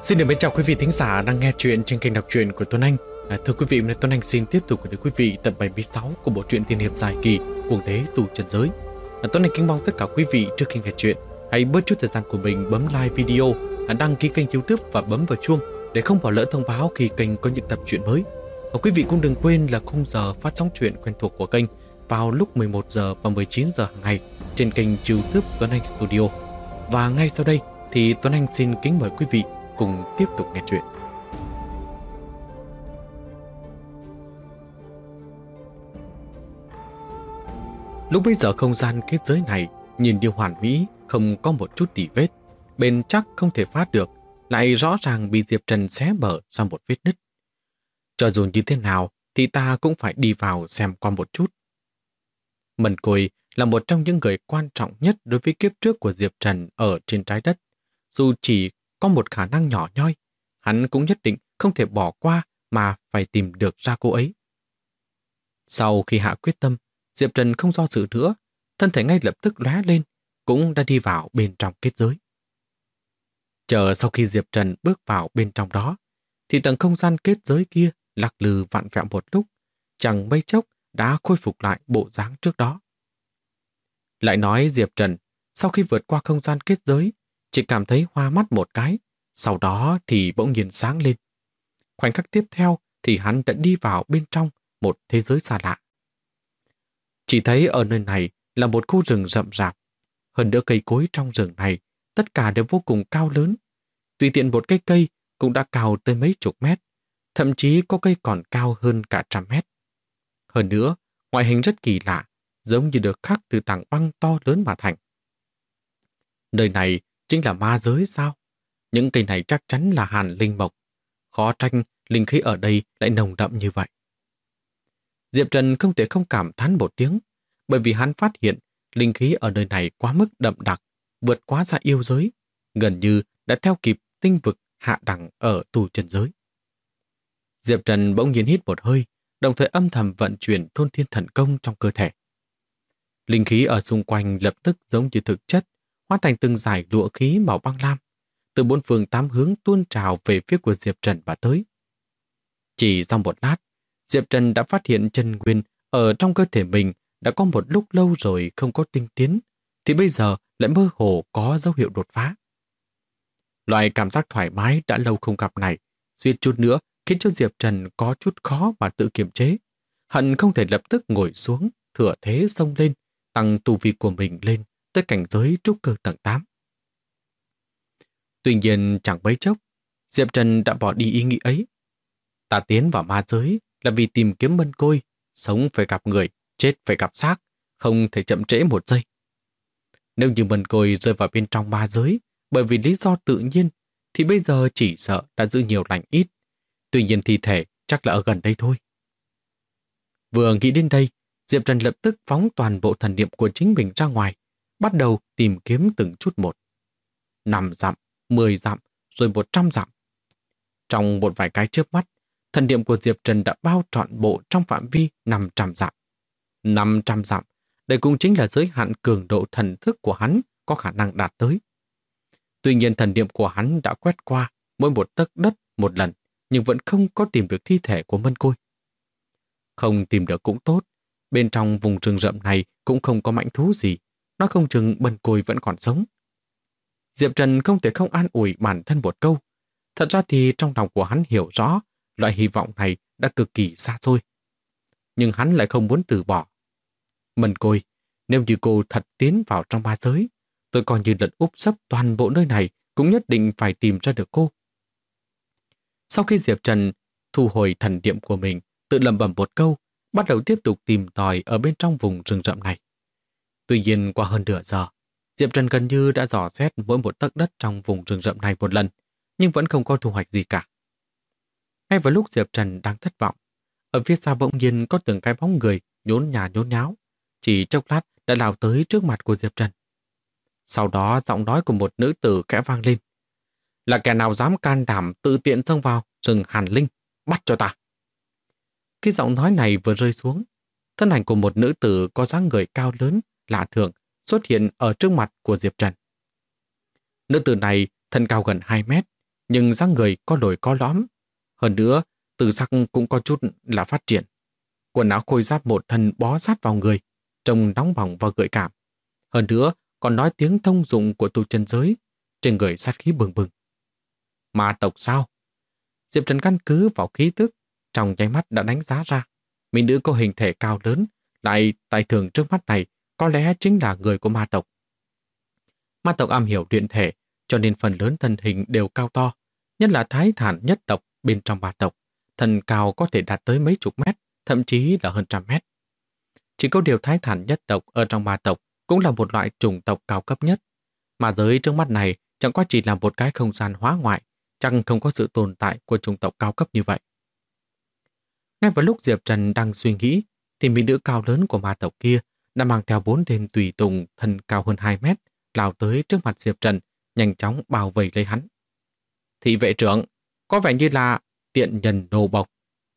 Xin được mến chào quý vị thính giả đang nghe chuyện trên kênh đọc truyện của Tuấn Anh. Thưa quý vị, hôm nay Tuấn Anh xin tiếp tục gửi đến quý vị tập 76 của bộ truyện tiên hiệp dài kỳ Cuồng đế tù trần giới. Tuấn Anh kính mong tất cả quý vị trước khi nghe chuyện hãy bớt chút thời gian của mình bấm like video, đăng ký kênh YouTube và bấm vào chuông để không bỏ lỡ thông báo khi kênh có những tập truyện mới. Và quý vị cũng đừng quên là khung giờ phát sóng truyện quen thuộc của kênh vào lúc 11 giờ và 19 giờ hàng ngày trên kênh YouTube Tuấn Anh Studio. Và ngay sau đây thì Tuấn Anh xin kính mời quý vị cùng tiếp tục nghe chuyện. Lúc bấy giờ không gian kết giới này nhìn như hoàn mỹ, không có một chút tỉ vết, bền chắc không thể phá được, lại rõ ràng bị Diệp Trần xé mở ra một vết nứt. Cho dù như thế nào thì ta cũng phải đi vào xem qua một chút. Mần Côi là một trong những người quan trọng nhất đối với kiếp trước của Diệp Trần ở trên trái đất. Dù chỉ có một khả năng nhỏ nhoi, hắn cũng nhất định không thể bỏ qua mà phải tìm được ra cô ấy. Sau khi hạ quyết tâm, Diệp Trần không do dự nữa, thân thể ngay lập tức lóe lên, cũng đã đi vào bên trong kết giới. Chờ sau khi Diệp Trần bước vào bên trong đó, thì tầng không gian kết giới kia lắc lư vặn vẹo một lúc, chẳng mấy chốc đã khôi phục lại bộ dáng trước đó. Lại nói Diệp Trần, sau khi vượt qua không gian kết giới, chỉ cảm thấy hoa mắt một cái, sau đó thì bỗng nhiên sáng lên. Khoảnh khắc tiếp theo thì hắn đã đi vào bên trong một thế giới xa lạ. Chỉ thấy ở nơi này là một khu rừng rậm rạp. Hơn nữa cây cối trong rừng này tất cả đều vô cùng cao lớn. Tùy tiện một cây cây cũng đã cao tới mấy chục mét, thậm chí có cây còn cao hơn cả 100 mét. Hơn nữa, ngoại hình rất kỳ lạ, giống như được khắc từ tảng băng to lớn mà thành. Nơi này chính là ma giới sao? Những cây này chắc chắn là hàn linh mộc. Khó trách linh khí ở đây lại nồng đậm như vậy. Diệp Trần không thể không cảm thán một tiếng, bởi vì hắn phát hiện linh khí ở nơi này quá mức đậm đặc, vượt quá xa yêu giới, gần như đã theo kịp tinh vực hạ đẳng ở tù trần giới. Diệp Trần bỗng nhiên hít một hơi, đồng thời âm thầm vận chuyển thôn thiên thần công trong cơ thể. Linh khí ở xung quanh lập tức giống như thực chất, hóa thành từng dải lụa khí màu băng lam, từ bốn phương tám hướng tuôn trào về phía của Diệp Trần và tới. Chỉ sau một lát, Diệp Trần đã phát hiện chân nguyên ở trong cơ thể mình đã có một lúc lâu rồi không có tinh tiến, thì bây giờ lại mơ hồ có dấu hiệu đột phá. Loại cảm giác thoải mái đã lâu không gặp này, suýt chút nữa khiến cho Diệp Trần có chút khó mà tự kiềm chế, hận không thể lập tức ngồi xuống, thừa thế xông lên, tăng tu vi của mình lên tới cảnh giới trúc cơ tầng 8. Tuy nhiên chẳng mấy chốc, Diệp Trần đã bỏ đi ý nghĩ ấy. Ta tiến vào ma giới là vì tìm kiếm Mân Côi, sống phải gặp người, chết phải gặp xác, không thể chậm trễ một giây. Nếu như Mân Côi rơi vào bên trong ma giới bởi vì lý do tự nhiên, thì bây giờ chỉ sợ đã giữ nhiều lành ít. Tuy nhiên thi thể chắc là ở gần đây thôi. Vừa nghĩ đến đây, Diệp Trần lập tức phóng toàn bộ thần niệm của chính mình ra ngoài, bắt đầu tìm kiếm từng chút một. 5 dặm, 10 dặm, rồi 100 dặm. Trong một vài cái chớp mắt, thần niệm của Diệp Trần đã bao trọn bộ trong phạm vi 500 dặm. 500 dặm, đây cũng chính là giới hạn cường độ thần thức của hắn có khả năng đạt tới. Tuy nhiên thần niệm của hắn đã quét qua mỗi một tấc đất một lần, nhưng vẫn không có tìm được thi thể của Mân Côi. Không tìm được cũng tốt, bên trong vùng rừng rậm này cũng không có mãnh thú gì, nó không chừng Mân Côi vẫn còn sống. Diệp Trần không thể không an ủi bản thân một câu. Thật ra thì trong lòng của hắn hiểu rõ loại hy vọng này đã cực kỳ xa xôi. Nhưng hắn lại không muốn từ bỏ. Mân Côi, nếu như cô thật tiến vào trong ma giới, tôi coi như lật úp sấp toàn bộ nơi này cũng nhất định phải tìm ra được cô. Sau khi Diệp Trần thu hồi thần niệm của mình, tự lẩm bẩm một câu, bắt đầu tiếp tục tìm tòi ở bên trong vùng rừng rậm này. Tuy nhiên qua hơn nửa giờ, Diệp Trần gần như đã dò xét mỗi một tấc đất trong vùng rừng rậm này một lần, nhưng vẫn không có thu hoạch gì cả. Ngay vào lúc Diệp Trần đang thất vọng, ở phía xa bỗng nhiên có từng cái bóng người nhốn nhả nhốn nháo, chỉ chốc lát đã lao tới trước mặt của Diệp Trần. Sau đó giọng nói của một nữ tử khẽ vang lên. Là kẻ nào dám can đảm tự tiện xông vào rừng Hàn Linh, bắt cho ta. Khi giọng nói này vừa rơi xuống, thân ảnh của một nữ tử có dáng người cao lớn, lạ thường xuất hiện ở trước mặt của Diệp Trần. Nữ tử này thân cao gần 2 mét, nhưng dáng người có lồi có lõm. Hơn nữa, từ sắc cũng có chút là phát triển. Quần áo khôi giáp một thân bó sát vào người, trông nóng bỏng và gợi cảm. Hơn nữa, còn nói tiếng thông dụng của tu chân giới, trên người sát khí bừng bừng. Ma tộc sao? Diệp Trần căn cứ vào khí tức, trong nháy mắt đã đánh giá ra. Mỹ nữ có hình thể cao lớn, lại tài thường trước mắt này có lẽ chính là người của ma tộc. Ma tộc am hiểu luyện thể, cho nên phần lớn thân hình đều cao to, nhất là Thái Thản nhất tộc bên trong ma tộc. Thân cao có thể đạt tới mấy chục mét, thậm chí là hơn trăm mét. Chỉ có điều Thái Thản nhất tộc ở trong ma tộc cũng là một loại chủng tộc cao cấp nhất. Mà giới trước mắt này chẳng qua chỉ là một cái không gian hóa ngoại, chẳng không có sự tồn tại của chủng tộc cao cấp như vậy. Ngay vào lúc Diệp Trần đang suy nghĩ, thì mỹ nữ cao lớn của ma tộc kia đã mang theo 4 tên tùy tùng thân cao hơn 2 mét, lao tới trước mặt Diệp Trần, nhanh chóng bao vây lấy hắn. Thị vệ trưởng, có vẻ như là tiện nhân nô bộc.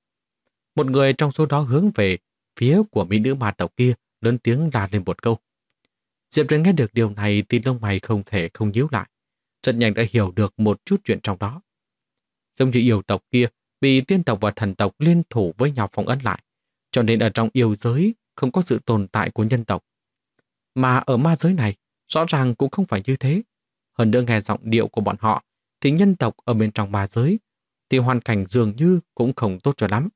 Một người trong số đó hướng về phía của mỹ nữ ma tộc kia, lớn tiếng la lên một câu. Diệp Trần nghe được điều này thì lông mày không thể không nhíu lại. Rất nhanh đã hiểu được một chút chuyện trong đó. Giống như yêu tộc kia bị tiên tộc và thần tộc liên thủ với nhau phong ấn lại, cho nên ở trong yêu giới không có sự tồn tại của nhân tộc. Mà ở ma giới này, rõ ràng cũng không phải như thế. Hơn nữa nghe giọng điệu của bọn họ, thì nhân tộc ở bên trong ma giới, thì hoàn cảnh dường như cũng không tốt cho lắm.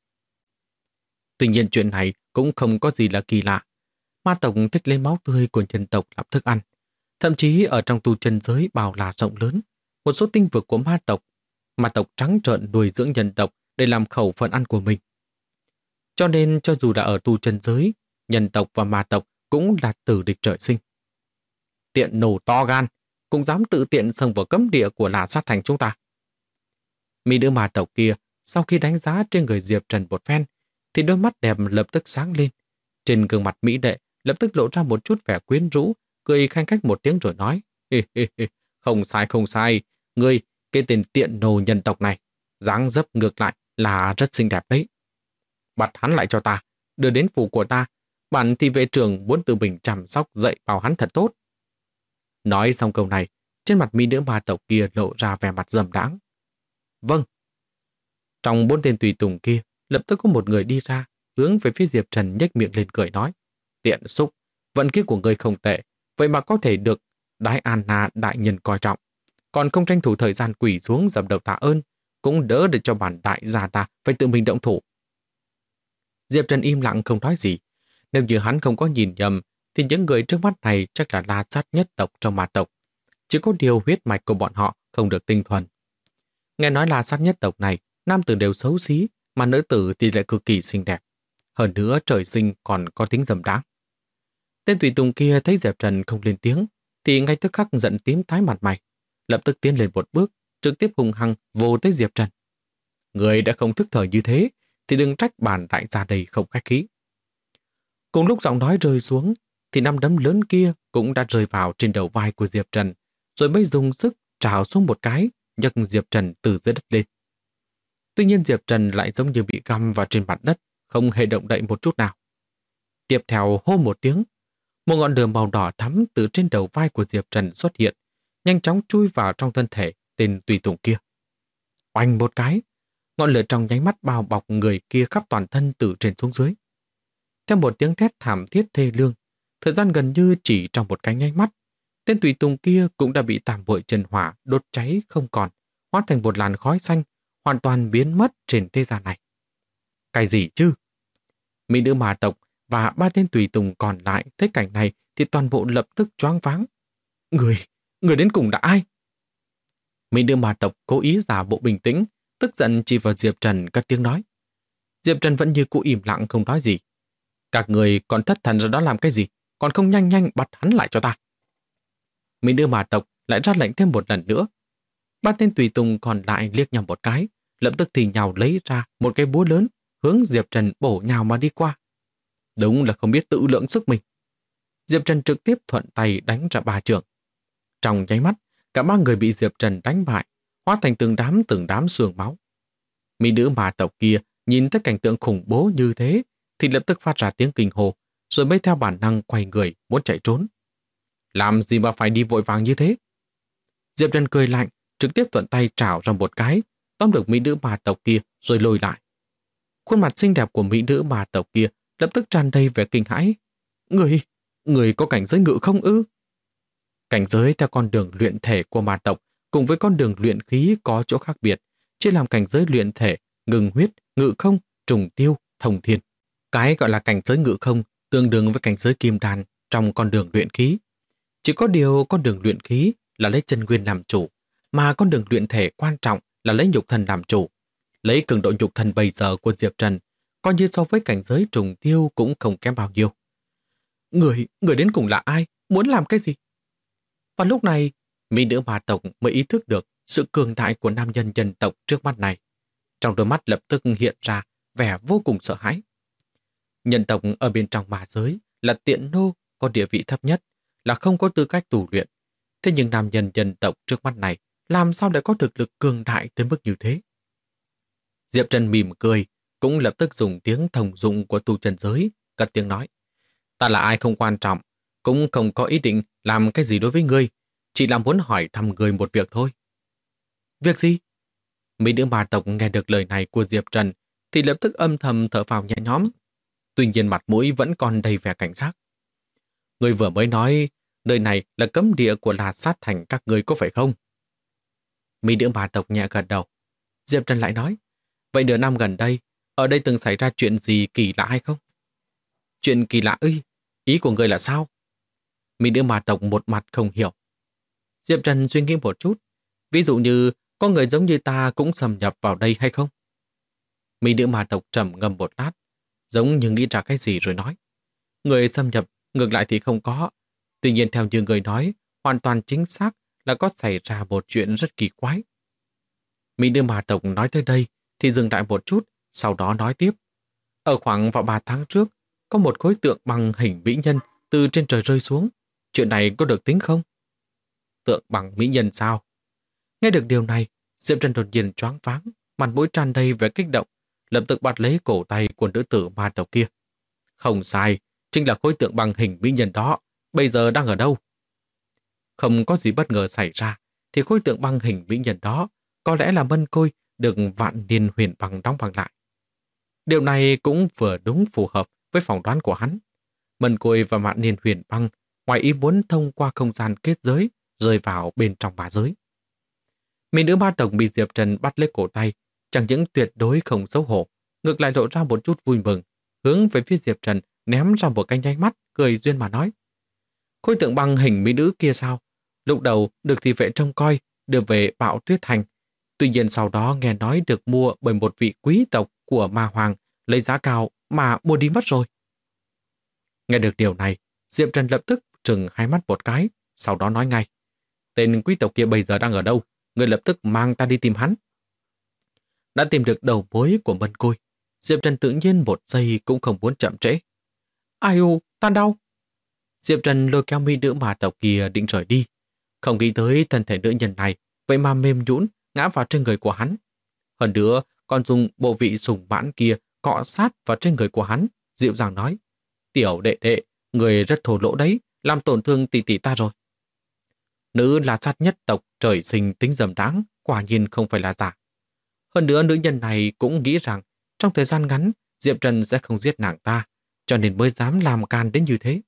Tuy nhiên chuyện này cũng không có gì là kỳ lạ. Ma tộc thích lấy máu tươi của nhân tộc làm thức ăn. Thậm chí ở trong tu chân giới bao la rộng lớn, một số tinh vực của ma tộc trắng trợn nuôi dưỡng nhân tộc để làm khẩu phần ăn của mình. Cho nên cho dù là ở tu chân giới, nhân tộc và ma tộc cũng là tử địch trời sinh. Tiện nổ to gan, cũng dám tự tiện xông vào cấm địa của La Sát Thành chúng ta. Mỹ nữ ma tộc kia, sau khi đánh giá trên người Diệp Trần một phen, thì đôi mắt đẹp lập tức sáng lên. Trên gương mặt mỹ đệ lập tức lộ ra một chút vẻ quyến rũ, cười khanh khách một tiếng rồi nói, không sai không sai, ngươi, cái tên tiện nô nhân tộc này, dáng dấp ngược lại là rất xinh đẹp đấy. Bắt hắn lại cho ta, đưa đến phủ của ta, bản thị vệ trưởng muốn tự mình chăm sóc dạy bảo hắn thật tốt. Nói xong câu này, trên mặt mỹ nữ ma tộc kia lộ ra vẻ mặt dầm đáng. Vâng. Trong 4 tên tùy tùng kia, lập tức có một người đi ra, hướng về phía Diệp Trần nhếch miệng lên cười nói, tiện xúc, vận khí của ngươi không tệ, vậy mà có thể được Đái Anna đại nhân coi trọng. Còn không tranh thủ thời gian quỳ xuống dập đầu tạ ơn, cũng đỡ để cho bản đại gia ta phải tự mình động thủ. Diệp Trần im lặng không nói gì. Nếu như hắn không có nhìn nhầm, thì những người trước mắt này chắc là La Sát nhất tộc trong ma tộc. Chỉ có điều huyết mạch của bọn họ không được tinh thuần. Nghe nói La Sát nhất tộc này, nam tử đều xấu xí, mà nữ tử thì lại cực kỳ xinh đẹp. Hơn nữa trời sinh còn có tính dầm đáng. Tên tùy tùng kia thấy Diệp Trần không lên tiếng, thì ngay tức khắc giận tím tái mặt mày, lập tức tiến lên một bước, trực tiếp hung hăng vô tới Diệp Trần. Người đã không thức thời như thế, thì đừng trách bản đại gia đây không khách khí. Cùng lúc giọng nói rơi xuống, thì 5 đấm lớn kia cũng đã rơi vào trên đầu vai của Diệp Trần, rồi mới dùng sức trào xuống một cái, nhấc Diệp Trần từ dưới đất lên. Tuy nhiên Diệp Trần lại giống như bị găm vào trên mặt đất, không hề động đậy một chút nào. Tiếp theo hô một tiếng, một ngọn lửa màu đỏ thắm từ trên đầu vai của Diệp Trần xuất hiện, nhanh chóng chui vào trong thân thể tên tùy tùng kia. Oanh một cái, ngọn lửa trong nháy mắt bao bọc người kia khắp toàn thân từ trên xuống dưới. Theo một tiếng thét thảm thiết thê lương, thời gian gần như chỉ trong một cái nháy mắt, tên tùy tùng kia cũng đã bị tam bội chân hỏa đốt cháy không còn, hóa thành một làn khói xanh, hoàn toàn biến mất trên thế gian này. Cái gì chứ? Mỹ nữ ma tộc và 3 tên tùy tùng còn lại thấy cảnh này thì toàn bộ lập tức choáng váng. Người đến cùng đã ai? Mỹ nữ ma tộc cố ý giả bộ bình tĩnh, tức giận chỉ vào Diệp Trần cất tiếng nói. Diệp Trần vẫn như cũ im lặng không nói gì. Các người còn thất thần ra đó làm cái gì? Còn không nhanh nhanh bắt hắn lại cho ta. Mỹ nữ ma tộc lại ra lệnh thêm một lần nữa. 3 tên tùy tùng còn lại liếc nhau một cái, lập tức thì nhào lấy ra một cái búa lớn, hướng Diệp Trần bổ nhào mà đi qua. Đúng là không biết tự lượng sức mình. Diệp Trần trực tiếp thuận tay đánh ra 3 trường. Trong nháy mắt, cả 3 người bị Diệp Trần đánh bại, hóa thành từng đám xương máu. Mỹ nữ ma tộc kia nhìn thấy cảnh tượng khủng bố như thế, thì lập tức phát ra tiếng kinh hồ, rồi mới theo bản năng quay người muốn chạy trốn. Làm gì mà phải đi vội vàng như thế? Diệp Trần cười lạnh, trực tiếp thuận tay trảo ra một cái, tóm được mỹ nữ ma tộc kia rồi lôi lại. Khuôn mặt xinh đẹp của mỹ nữ ma tộc kia lập tức tràn đầy vẻ kinh hãi. Người có cảnh giới ngự không ư? Cảnh giới theo con đường luyện thể của ma tộc cùng với con đường luyện khí có chỗ khác biệt, chia làm cảnh giới luyện thể, ngừng huyết, ngự không, trùng tiêu, thông thiên. Cái gọi là cảnh giới ngự không tương đương với cảnh giới kim đan trong con đường luyện khí. Chỉ có điều con đường luyện khí là lấy chân nguyên làm chủ, mà con đường luyện thể quan trọng là lấy nhục thân làm chủ. Lấy cường độ nhục thân bây giờ của Diệp Trần, coi như so với cảnh giới trùng tiêu cũng không kém bao nhiêu. Người đến cùng là ai? Muốn làm cái gì? Và lúc này, mỹ nữ ma tộc mới ý thức được sự cường đại của nam nhân dân tộc trước mắt này. Trong đôi mắt lập tức hiện ra vẻ vô cùng sợ hãi. Nhân tộc ở bên trong ma giới là tiện nô, có địa vị thấp nhất, là không có tư cách tu luyện. Thế nhưng nam nhân dân tộc trước mắt này làm sao lại có thực lực cường đại tới mức như thế? Diệp Trần mỉm cười, cũng lập tức dùng tiếng thông dụng của tu chân giới, cất tiếng nói. Ta là ai không quan trọng, cũng không có ý định làm cái gì đối với ngươi, chỉ là muốn hỏi thăm ngươi một việc thôi. Việc gì? Mỹ nữ ma tộc nghe được lời này của Diệp Trần thì lập tức âm thầm thở phào nhẹ nhõm. Tuy nhiên mặt mũi vẫn còn đầy vẻ cảnh giác. Ngươi vừa mới nói nơi này là cấm địa của La Sát Thành các ngươi có phải không? Mỹ nữ ma tộc nhẹ gật đầu. Diệp Trần lại nói, vậy nửa năm gần đây, ở đây từng xảy ra chuyện gì kỳ lạ hay không? Chuyện kỳ lạ ư? Ý của ngươi là sao? Mỹ nữ ma tộc một mặt không hiểu. Diệp Trần suy nghĩ một chút. Ví dụ như có người giống như ta cũng xâm nhập vào đây hay không? Mỹ nữ ma tộc trầm ngâm một lát, giống như nghĩ ra cái gì rồi nói. Người xâm nhập ngược lại thì không có. Tuy nhiên theo như người nói, hoàn toàn chính xác là có xảy ra một chuyện rất kỳ quái. Mỹ nữ ma tộc nói tới đây thì dừng lại một chút, sau đó nói tiếp. Ở khoảng vào 3 tháng trước, có một khối tượng bằng hình mỹ nhân từ trên trời rơi xuống. Chuyện này có được tính không? Tượng bằng mỹ nhân sao? Nghe được điều này, Diệp Trần đột nhiên choáng váng, mặt mũi tràn đầy vẻ kích động, lập tức bắt lấy cổ tay của nữ tử ma tộc kia. Không sai, chính là khối tượng bằng hình mỹ nhân đó, bây giờ đang ở đâu? Không có gì bất ngờ xảy ra, thì khối tượng bằng hình mỹ nhân đó có lẽ là Mân Côi được Vạn Niên Huyền Băng đóng băng lại. Điều này cũng vừa đúng phù hợp với phỏng đoán của hắn. Mân Côi và Vạn Niên Huyền Băng ngoài ý muốn thông qua không gian kết giới rơi vào bên trong ma giới. Mỹ nữ ma tộc bị Diệp Trần bắt lấy cổ tay, chẳng những tuyệt đối không xấu hổ, ngược lại lộ ra một chút vui mừng, hướng về phía Diệp Trần ném ra một cái nháy mắt, cười duyên mà nói. Khối tượng bằng hình mỹ nữ kia sao? Lúc đầu được thị vệ trông coi, đưa về Bạo Tuyết Thành. Tuy nhiên sau đó nghe nói được mua bởi một vị quý tộc của Ma Hoàng, lấy giá cao mà mua đi mất rồi. Nghe được điều này, Diệp Trần lập tức trừng hai mắt một cái, sau đó nói ngay. Tên quý tộc kia bây giờ đang ở đâu? Người lập tức mang ta đi tìm hắn. Đã tìm được đầu mối của Mân Côi, Diệp Trần tự nhiên một giây cũng không muốn chậm trễ. Ai u, ta đau. Diệp Trần lôi kéo mỹ nữ ma tộc kia định rời đi. Không nghĩ tới thân thể nữ nhân này vậy mà mềm nhũn ngã vào trên người của hắn. Hơn nữa còn dùng bộ vị sùng mãn kia cọ sát vào trên người của hắn, dịu dàng nói. Tiểu đệ đệ, người rất thô lỗ đấy, làm tổn thương tỷ tỷ ta rồi. Nữ là sát nhất tộc trời sinh tính dầm đáng, quả nhiên không phải là giả. Hơn nữa nữ nhân này cũng nghĩ rằng trong thời gian ngắn Diệp Trần sẽ không giết nàng ta, cho nên mới dám làm can đến như thế.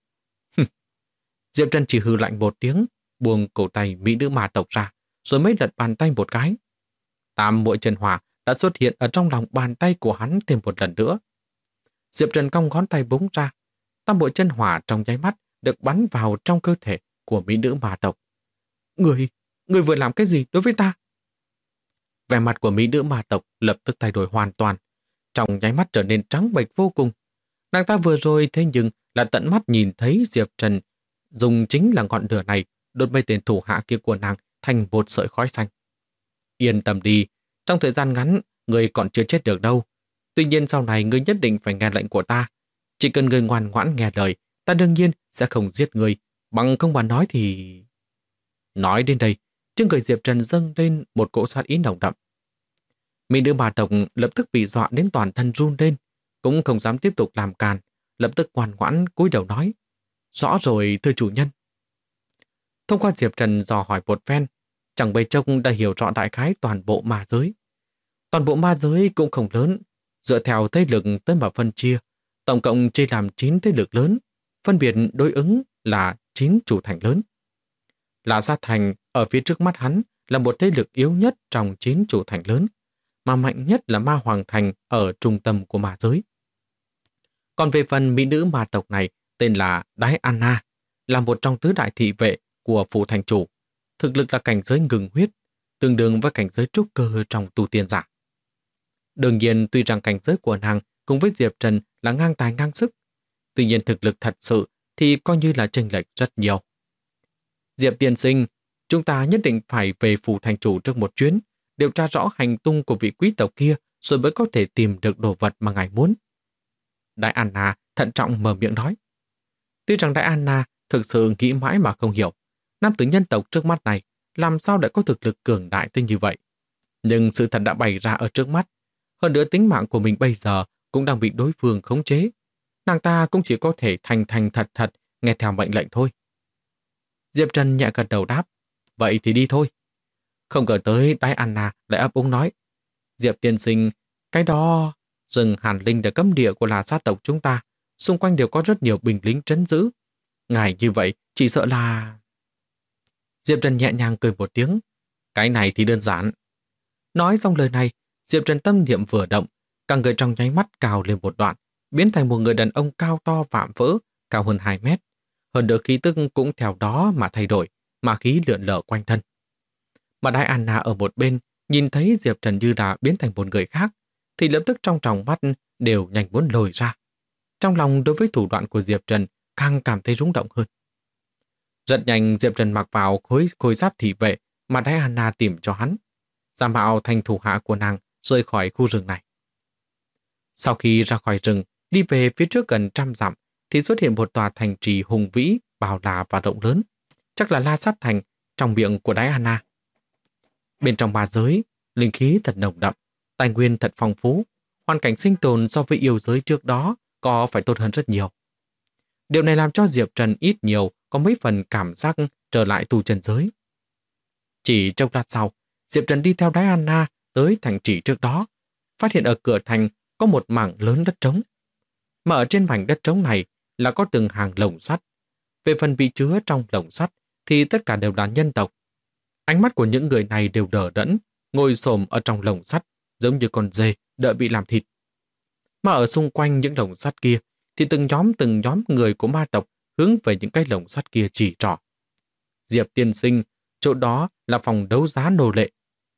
Diệp Trần chỉ hừ lạnh một tiếng, buông cổ tay mỹ nữ ma tộc ra, rồi mới lật bàn tay một cái. Tam muội chân hỏa đã xuất hiện ở trong lòng bàn tay của hắn thêm một lần nữa. Diệp Trần cong ngón tay búng ra, tam muội chân hỏa trong nháy mắt được bắn vào trong cơ thể của mỹ nữ ma tộc. Người vừa làm cái gì đối với ta? Vẻ mặt của mỹ nữ ma tộc lập tức thay đổi hoàn toàn, trong nháy mắt trở nên trắng bệch vô cùng. Nàng ta vừa rồi thế nhưng là tận mắt nhìn thấy Diệp Trần dùng chính là ngọn lửa này đốt mấy tên thủ hạ kia của nàng thành một sợi khói xanh. Yên tâm đi, trong thời gian ngắn người còn chưa chết được đâu. Tuy nhiên sau này ngươi nhất định phải nghe lệnh của ta. Chỉ cần ngươi ngoan ngoãn nghe lời, ta đương nhiên sẽ không giết ngươi. Bằng không mà nói thì... Nói đến đây, trên người Diệp Trần dâng lên một cỗ sát ý nồng đậm. Mỹ nữ ma tộc lập tức bị dọa đến toàn thân run lên, cũng không dám tiếp tục làm càn, lập tức ngoan ngoãn cúi đầu nói. Rõ rồi thưa chủ nhân. Thông qua Diệp Trần dò hỏi một phen, chẳng bấy chốc đã hiểu rõ đại khái toàn bộ ma giới. Toàn bộ ma giới cũng không lớn, dựa theo thế lực tới mà phân chia, tổng cộng chia làm 9 thế lực lớn, phân biệt đối ứng là 9 chủ thành lớn. La Sát Thành ở phía trước mắt hắn là một thế lực yếu nhất trong 9 chủ thành lớn, mà mạnh nhất là Ma Hoàng Thành ở trung tâm của ma giới. Còn về phần mỹ nữ ma tộc này tên là Đái Anna, là một trong tứ đại thị vệ của phủ thành chủ, thực lực là cảnh giới ngừng huyết, tương đương với cảnh giới trúc cơ trong tu tiên giả. Đương nhiên, tuy rằng cảnh giới của nàng cùng với Diệp Trần là ngang tài ngang sức, tuy nhiên thực lực thật sự thì coi như là chênh lệch rất nhiều. Diệp tiên sinh, chúng ta nhất định phải về phủ thành chủ trước một chuyến, điều tra rõ hành tung của vị quý tộc kia rồi mới có thể tìm được đồ vật mà ngài muốn. Đại Anna thận trọng mở miệng nói. Tuy rằng Đại Anna thực sự nghĩ mãi mà không hiểu, nam tử nhân tộc trước mắt này làm sao lại có thực lực cường đại tới như vậy. Nhưng sự thật đã bày ra ở trước mắt, hơn nữa tính mạng của mình bây giờ cũng đang bị đối phương khống chế. Nàng ta cũng chỉ có thể thành thành thật thật nghe theo mệnh lệnh thôi. Diệp Trần nhẹ gật đầu đáp, vậy thì đi thôi. Không ngờ tới Đái Anna lại ấp úng nói, Diệp tiên sinh, cái đó rừng Hàn Linh đã cấm địa của La Sát tộc chúng ta, xung quanh đều có rất nhiều binh lính trấn giữ. Ngài như vậy chỉ sợ là... Diệp Trần nhẹ nhàng cười một tiếng, cái này thì đơn giản. Nói xong lời này, Diệp Trần tâm niệm vừa động, cả người trong nháy mắt cao lên một đoạn, biến thành một người đàn ông cao to vạm vỡ, cao hơn 2 mét. Hơn nữa khí tức cũng theo đó mà thay đổi, mà khí lượn lờ quanh thân. Mà Đái Anna ở một bên, nhìn thấy Diệp Trần như là biến thành một người khác, thì lập tức trong tròng mắt đều nhanh muốn lồi ra. Trong lòng đối với thủ đoạn của Diệp Trần càng cảm thấy rung động hơn. Rất nhanh Diệp Trần mặc vào khôi giáp thị vệ mà Đái Anna tìm cho hắn, giả mạo thành thủ hạ của nàng rời khỏi khu rừng này. Sau khi ra khỏi rừng, đi về phía trước gần 100 dặm, thì xuất hiện một tòa thành trì hùng vĩ, bao la và rộng lớn, chắc là La Sát Thành trong miệng của Đái Anna. Bên trong ma giới, linh khí thật nồng đậm, tài nguyên thật phong phú, hoàn cảnh sinh tồn so với yêu giới trước đó có phải tốt hơn rất nhiều. Điều này làm cho Diệp Trần ít nhiều có mấy phần cảm giác trở lại tu chân giới. Chỉ trong lát sau, Diệp Trần đi theo Đái Anna tới thành trì trước đó, phát hiện ở cửa thành có một mảng lớn đất trống. Mà ở trên mảnh đất trống này là có từng hàng lồng sắt. Về phần bị chứa trong lồng sắt thì tất cả đều là nhân tộc. Ánh mắt của những người này đều đờ đẫn, ngồi xổm ở trong lồng sắt, giống như con dê đợi bị làm thịt. Mà ở xung quanh những lồng sắt kia thì từng nhóm người của ma tộc hướng về những cái lồng sắt kia chỉ trỏ. Diệp tiên sinh, chỗ đó là phòng đấu giá nô lệ.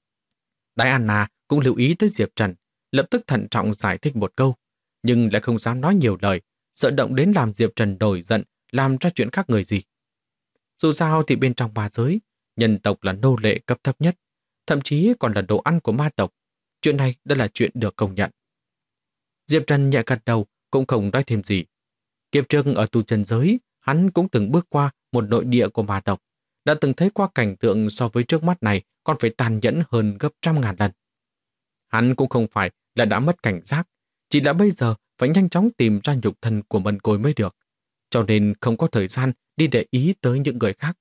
Đái Anna cũng lưu ý tới Diệp Trần, lập tức thận trọng giải thích một câu, nhưng lại không dám nói nhiều lời, sợ động đến làm Diệp Trần nổi giận, làm ra chuyện khác người gì. Dù sao thì bên trong ma giới, nhân tộc là nô lệ cấp thấp nhất, thậm chí còn là đồ ăn của ma tộc. Chuyện này đã là chuyện được công nhận. Diệp Trần nhẹ gật đầu, cũng không nói thêm gì. Kiếp trước ở tu chân giới, hắn cũng từng bước qua một nội địa của ma tộc, đã từng thấy qua cảnh tượng so với trước mắt này còn phải tàn nhẫn hơn gấp 100.000 lần. Hắn cũng không phải là đã mất cảnh giác, chỉ là bây giờ phải nhanh chóng tìm ra nhục thân của Mân Côi mới được, cho nên không có thời gian đi để ý tới những người khác.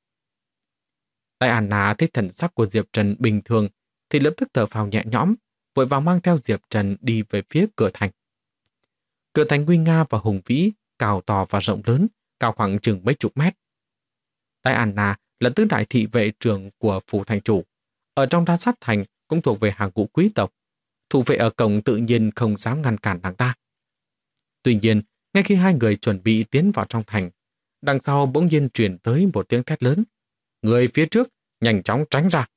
Đại Anna thấy thần sắc của Diệp Trần bình thường thì lập tức thở phào nhẹ nhõm, vội vàng mang theo Diệp Trần đi về phía cửa thành. Cửa thành nguy nga và hùng vĩ, cao to và rộng lớn, cao khoảng chừng mấy chục mét. Đại Anna là tứ đại thị vệ trưởng của phủ thành chủ, ở trong La Sát Thành cũng thuộc về hàng ngũ quý tộc. Thủ vệ ở cổng tự nhiên không dám ngăn cản nàng ta. Tuy nhiên, ngay khi hai người chuẩn bị tiến vào trong thành, đằng sau bỗng nhiên truyền tới một tiếng thét lớn. Người phía trước, nhanh chóng tránh ra.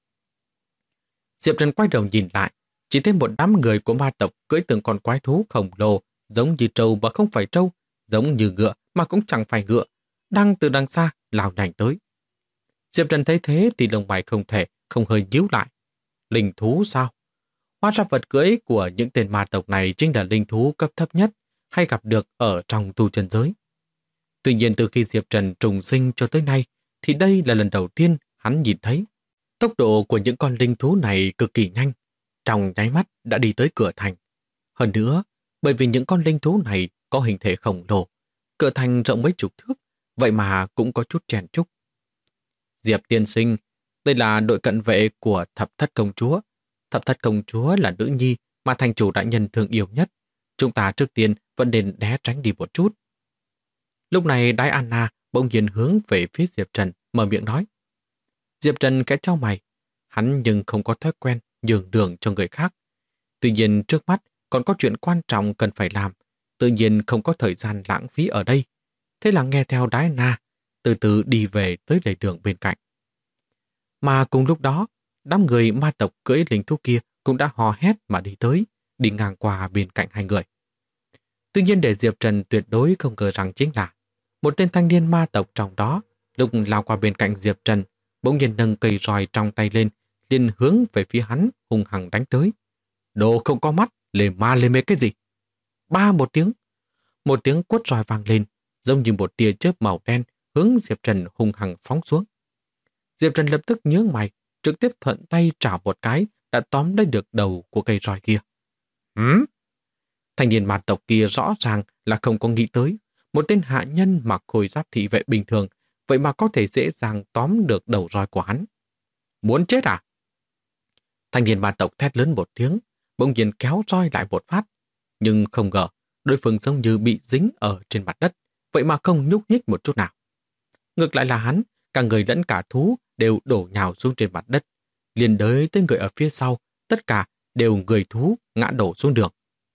Diệp Trần quay đầu nhìn lại, chỉ thấy một đám người của ma tộc cưỡi từng con quái thú khổng lồ, giống như trâu mà không phải trâu, giống như ngựa mà cũng chẳng phải ngựa, đang từ đằng xa lao nhanh tới. Diệp Trần thấy thế thì lông mày không hơi nhíu lại. Linh thú sao? Hóa ra vật cưỡi của những tên ma tộc này chính là linh thú cấp thấp nhất hay gặp được ở trong tu chân giới. Tuy nhiên từ khi Diệp Trần trùng sinh cho tới nay thì đây là lần đầu tiên hắn nhìn thấy. Tốc độ của những con linh thú này cực kỳ nhanh, trong nháy mắt đã đi tới cửa thành. Hơn nữa, bởi vì những con linh thú này có hình thể khổng lồ, cửa thành rộng mấy chục thước, vậy mà cũng có chút chèn chúc. Diệp tiên sinh, Đây là đội cận vệ của thập thất công chúa. Thập thất công chúa là nữ nhi mà thành chủ đại nhân thương yêu nhất. Chúng ta trước tiên vẫn nên né tránh đi một chút. Lúc này Diana bỗng nhiên hướng về phía Diệp Trần, mở miệng nói. Diệp Trần khẽ chau mày. Hắn nhưng không có thói quen nhường đường cho người khác. Tuy nhiên trước mắt còn có chuyện quan trọng cần phải làm. Tự nhiên không có thời gian lãng phí ở đây. Thế là nghe theo Diana, từ từ đi về tới lề đường bên cạnh. Mà cùng lúc đó, đám người ma tộc cưỡi linh thú kia cũng đã hò hét mà đi tới, đi ngang qua bên cạnh hai người. Tuy nhiên để Diệp Trần tuyệt đối không ngờ rằng chính là một tên thanh niên ma tộc trong đó, lúc lao qua bên cạnh Diệp Trần, bỗng nhiên nâng cây roi trong tay lên, liền hướng về phía hắn hung hăng đánh tới. Đồ không có mắt, lề ma lề mề cái gì? Ba một tiếng quất roi vang lên, giống như một tia chớp màu đen hướng Diệp Trần hung hăng phóng xuống. Diệp Trần lập tức nhướng mày, trực tiếp thuận tay trảo một cái, đã tóm lấy được đầu của cây roi kia. Thanh niên ma tộc kia rõ ràng là không có nghĩ tới, một tên hạ nhân mặc khôi giáp thị vệ bình thường, vậy mà có thể dễ dàng tóm được đầu roi của hắn. Muốn chết à? Thanh niên ma tộc thét lớn một tiếng, bỗng nhiên kéo roi lại một phát, nhưng không ngờ đối phương giống như bị dính ở trên mặt đất, vậy mà không nhúc nhích một chút nào. Ngược lại là hắn, cả người lẫn cả thú đều đổ nhào xuống trên mặt đất, liền đới tới người ở phía sau, tất cả đều người thú ngã đổ xuống đường.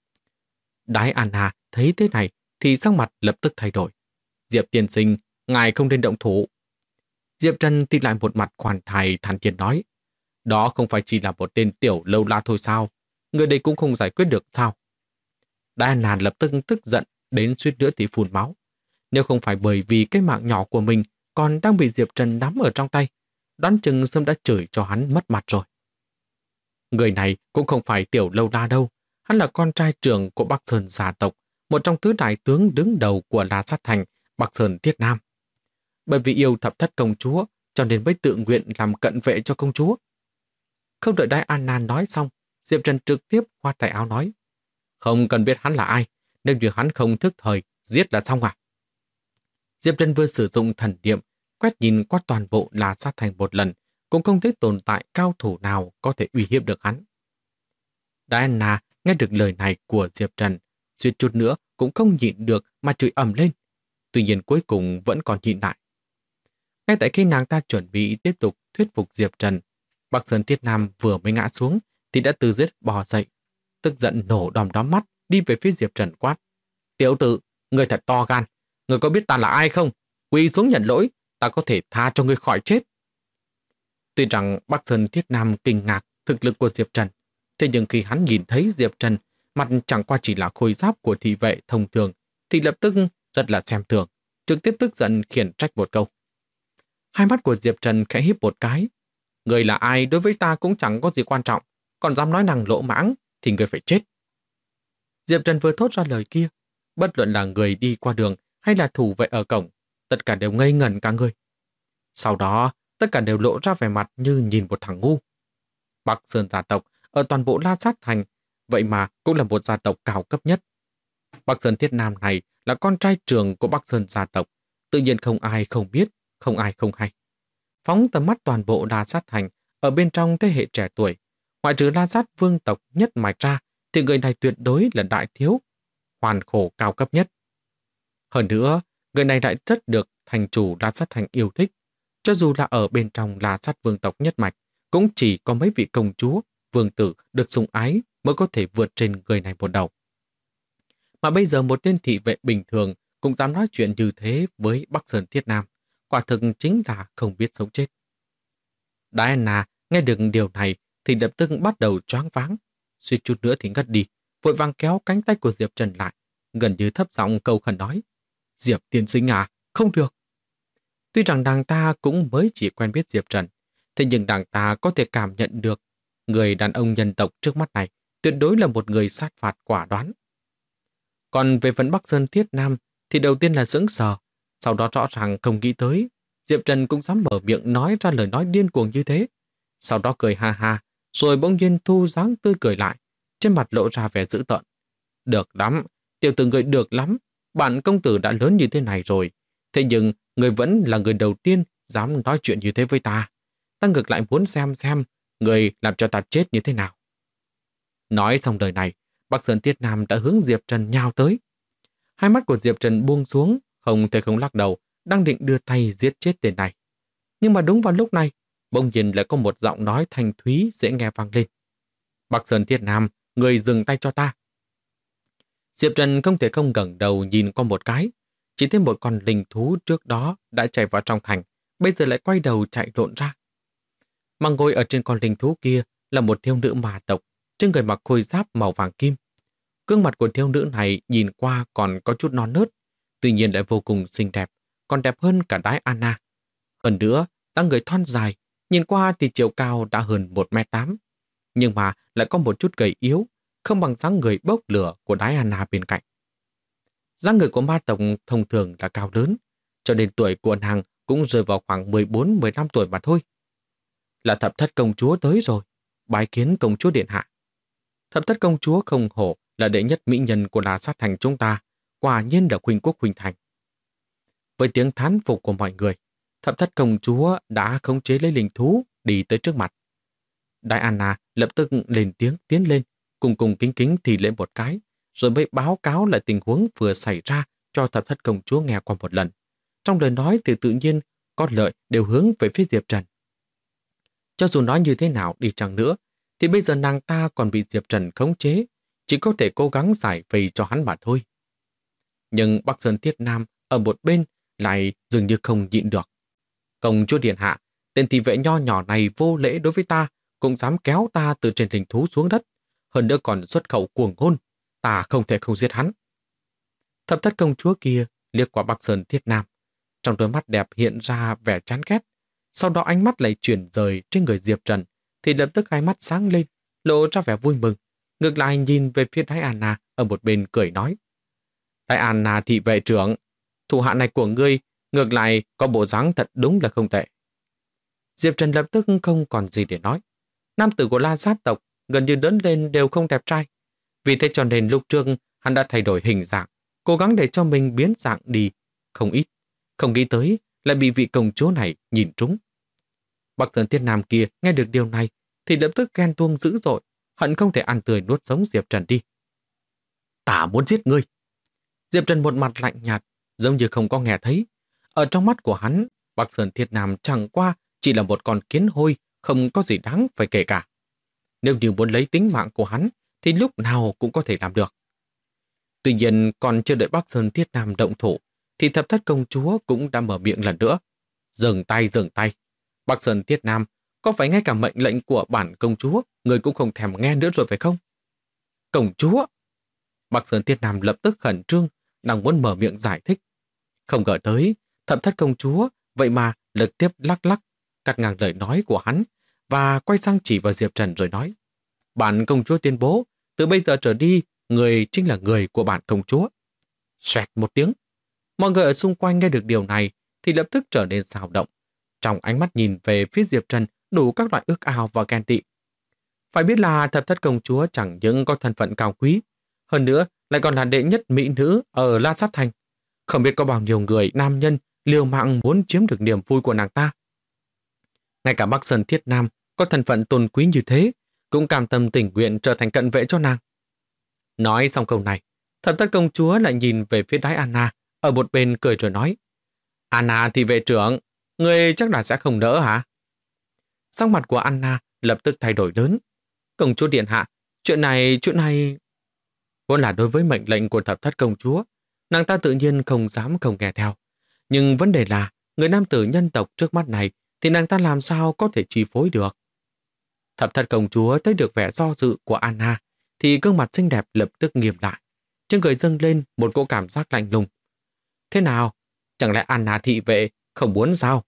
Diana thấy thế này thì sắc mặt lập tức thay đổi. Diệp tiên sinh, ngài không nên động thủ. Diệp Trần thì lại một mặt khoan thai thản nhiên nói, đó không phải chỉ là một tên tiểu lâu la thôi sao? Người đây cũng không giải quyết được sao? Diana lập tức tức giận đến suýt nữa thì phun máu. Nếu không phải bởi vì cái mạng nhỏ của mình còn đang bị Diệp Trần nắm ở trong tay, đoán chừng sớm đã chửi cho hắn mất mặt rồi. Người này cũng không phải tiểu lâu la đâu, hắn là con trai trưởng của Bắc Sơn gia tộc, một trong tứ đại tướng đứng đầu của La Sát Thành, Bắc Sơn Thiết Nam. Bởi vì yêu thập thất công chúa, cho nên mới tự nguyện làm cận vệ cho công chúa. Không đợi Diana nói xong, Diệp Trần trực tiếp khoát tay áo nói, không cần biết hắn là ai, nếu như hắn không thức thời, giết là xong à? Diệp Trần vừa sử dụng thần niệm, quét nhìn qua toàn bộ La Sát Thành một lần, cũng không thấy tồn tại cao thủ nào có thể uy hiếp được hắn. Diana nghe được lời này của Diệp Trần, suýt chút nữa cũng không nhịn được mà chửi ầm lên. Tuy nhiên cuối cùng vẫn còn nhịn lại. Ngay tại khi nàng ta chuẩn bị tiếp tục thuyết phục Diệp Trần, Bắc Sơn Thiết Nam vừa mới ngã xuống thì đã từ dưới bò dậy, tức giận nổ đom đóm mắt đi về phía Diệp Trần quát. Tiểu tử, người thật to gan, người có biết ta là ai không? Quỳ xuống nhận lỗi, ta có thể tha cho người khỏi chết. Tuy rằng Bắc Sơn Thiết Nam kinh ngạc thực lực của Diệp Trần, thế nhưng khi hắn nhìn thấy Diệp Trần mặt chẳng qua chỉ là khôi giáp của thị vệ thông thường thì lập tức rất là xem thường, trực tiếp tức giận khiển trách một câu. Hai mắt của Diệp Trần khẽ híp một cái. Người là ai đối với ta cũng chẳng có gì quan trọng, còn dám nói năng lỗ mãng thì người phải chết. Diệp Trần vừa thốt ra lời kia, bất luận là người đi qua đường hay là thủ vệ ở cổng, tất cả đều ngây ngẩn cả người. Sau đó, tất cả đều lộ ra vẻ mặt như nhìn một thằng ngu. Bắc Sơn gia tộc ở toàn bộ La Sát Thành, vậy mà cũng là một gia tộc cao cấp nhất. Bắc Sơn Thiết Nam này là con trai trưởng của Bắc Sơn gia tộc, tự nhiên không ai không biết, không ai không hay. Phóng tầm mắt toàn bộ La Sát Thành, ở bên trong thế hệ trẻ tuổi, ngoại trừ La Sát vương tộc nhất mạch ra, thì người này tuyệt đối là đại thiếu, hoàn khổ cao cấp nhất. Hơn nữa, người này lại rất được thành chủ La Sát Thành yêu thích. Cho dù là ở bên trong La Sát vương tộc nhất mạch, cũng chỉ có mấy vị công chúa, vương tử được sủng ái mới có thể vượt trên người này một đầu. Mà bây giờ một tên thị vệ bình thường cũng dám nói chuyện như thế với Bắc Sơn Thiết Nam, quả thực chính là không biết sống chết. Diana nghe được điều này thì lập tức bắt đầu choáng váng, suýt chút nữa thì ngất đi, vội vàng kéo cánh tay của Diệp Trần lại, gần như thấp giọng cầu khẩn nói, Diệp tiên sinh à, không được. Tuy rằng nàng ta cũng mới chỉ quen biết Diệp Trần, thế nhưng nàng ta có thể cảm nhận được người đàn ông nhân tộc trước mắt này tuyệt đối là một người sát phạt quả đoán. Còn về phần Bắc Sơn Thiết Nam thì đầu tiên là sững sờ, sau đó rõ ràng không nghĩ tới Diệp Trần cũng dám mở miệng nói ra lời nói điên cuồng như thế. Sau đó cười ha ha, rồi bỗng nhiên thu dáng tươi cười lại, trên mặt lộ ra vẻ dữ tợn. Được lắm, tiểu tử người được lắm, bản công tử đã lớn như thế này rồi, thế nhưng người vẫn là người đầu tiên dám nói chuyện như thế với ta. ta ngược lại muốn xem người làm cho ta chết như thế nào. Nói xong lời này, Bắc Sơn Thiết Nam đã hướng Diệp Trần nhào tới. Hai mắt của Diệp Trần buông xuống, không thể không lắc đầu, đang định đưa tay giết chết tên này. Nhưng mà đúng vào lúc này, bỗng nhiên lại có một giọng nói thanh thúy dễ nghe vang lên. Bắc Sơn Thiết Nam, người dừng tay cho ta. Diệp Trần không thể không ngẩng đầu nhìn qua một cái, chỉ thấy một con linh thú trước đó đã chạy vào trong thành, bây giờ lại quay đầu chạy lộn ra. Mà ngồi ở trên con linh thú kia là một thiếu nữ ma tộc, trên người mặc khôi giáp màu vàng kim. Gương mặt của thiếu nữ này nhìn qua còn có chút non nớt, tuy nhiên lại vô cùng xinh đẹp, còn đẹp hơn cả đái Anna. Hơn nữa, dáng người thon dài, nhìn qua thì chiều cao đã hơn 1m8, nhưng mà lại có một chút gầy yếu, không bằng dáng người bốc lửa của đái Anna bên cạnh. Dáng người của ma tộc thông thường là cao lớn, cho nên tuổi của nàng cũng rơi vào khoảng 14-15 tuổi mà thôi. Là Thập Thất công chúa tới rồi, bái kiến công chúa điện hạ. Thập Thất công chúa không hổ là đệ nhất mỹ nhân của La Sát thành chúng ta, quả nhiên là huynh quốc huynh thành. Với tiếng thán phục của mọi người, Thập Thất công chúa đã khống chế lấy linh thú đi tới trước mặt. Đại Anna lập tức lên tiếng tiến lên, cùng kính kính thì lễ một cái, rồi mới báo cáo lại tình huống vừa xảy ra cho Thập Thất công chúa nghe qua một lần. Trong lời nói thì tự nhiên có lợi đều hướng về phía Diệp Trần. Cho dù nói như thế nào đi chăng nữa, thì bây giờ nàng ta còn bị Diệp Trần khống chế, chỉ có thể cố gắng giải vây cho hắn mà thôi. Nhưng Bắc Sơn Thiết Nam ở một bên lại dường như không nhịn được. Công chúa điện hạ, tên thị vệ nho nhỏ này vô lễ đối với ta, cũng dám kéo ta từ trên linh thú xuống đất, hơn nữa còn xuất khẩu cuồng ngôn, ta không thể không giết hắn. Thập Thất công chúa kia liếc qua Bắc Sơn Thiết Nam, trong đôi mắt đẹp hiện ra vẻ chán ghét, sau đó ánh mắt lại chuyển rời trên người Diệp Trần, thì lập tức hai mắt sáng lên, lộ ra vẻ vui mừng, ngược lại nhìn về phía Đái Anna ở một bên cười nói: Đái Anna thị vệ trưởng, thủ hạ này của ngươi ngược lại có bộ dáng thật đúng là không tệ. Diệp Trần lập tức không còn gì để nói. Nam tử của La Sát tộc gần như lớn lên đều không đẹp trai, vì thế cho nên lúc trước hắn đã thay đổi hình dạng, cố gắng để cho mình biến dạng đi không ít, không nghĩ tới lại bị vị công chúa này nhìn trúng. Bắc Sơn Thiết Nam kia nghe được điều này thì lập tức ghen tuông dữ dội, hận không thể ăn tươi nuốt sống Diệp Trần đi. Ta muốn giết ngươi. Diệp Trần một mặt lạnh nhạt, giống như không có nghe thấy. Ở trong mắt của hắn, Bắc Sơn Thiết Nam chẳng qua chỉ là một con kiến hôi, không có gì đáng phải kể cả. Nếu như muốn lấy tính mạng của hắn, thì lúc nào cũng có thể làm được. Tuy nhiên, còn chưa đợi Bắc Sơn Thiết Nam động thủ, thì Thập Thất công chúa cũng đã mở miệng lần nữa. Dừng tay, dừng tay. Bắc Sơn Thiết Nam, có phải ngay cả mệnh lệnh của bản công chúa, người cũng không thèm nghe nữa rồi phải không? Công chúa! Bắc Sơn Thiết Nam lập tức khẩn trương, đang muốn mở miệng giải thích. Không ngờ tới, Thập Thất công chúa, vậy mà lực tiếp lắc lắc, cắt ngang lời nói của hắn, và quay sang chỉ vào Diệp Trần rồi nói: Bản công chúa tuyên bố, từ bây giờ trở đi, người chính là người của bản công chúa. Xoẹt một tiếng. Mọi người ở xung quanh nghe được điều này thì lập tức trở nên xào động. Trong ánh mắt nhìn về phía Diệp Trần đủ các loại ước ao và ghen tị. Phải biết là Thập Thất công chúa chẳng những có thân phận cao quý, hơn nữa lại còn là đệ nhất mỹ nữ ở La Sát Thành. Không biết có bao nhiêu người nam nhân liều mạng muốn chiếm được niềm vui của nàng ta. Ngay cả Bắc Sơn Thiết Nam có thân phận tôn quý như thế, cũng cam tâm tình nguyện trở thành cận vệ cho nàng. Nói xong câu này, Thập Thất công chúa lại nhìn về phía Đái Anna, ở một bên cười rồi nói: Anna thì vệ trưởng, người chắc là sẽ không đỡ hả? Sắc mặt của Anna lập tức thay đổi lớn. Công chúa điện hạ, chuyện này... Vốn là đối với mệnh lệnh của Thập Thất công chúa, nàng ta tự nhiên không dám không nghe theo. Nhưng vấn đề là, người nam tử nhân tộc trước mắt này thì nàng ta làm sao có thể chi phối được. Thập Thất công chúa thấy được vẻ do dự của Anna, thì gương mặt xinh đẹp lập tức nghiêm lại. Trên người dâng lên một cỗ cảm giác lạnh lùng. Thế nào? Chẳng lẽ Anna thị vệ không muốn sao?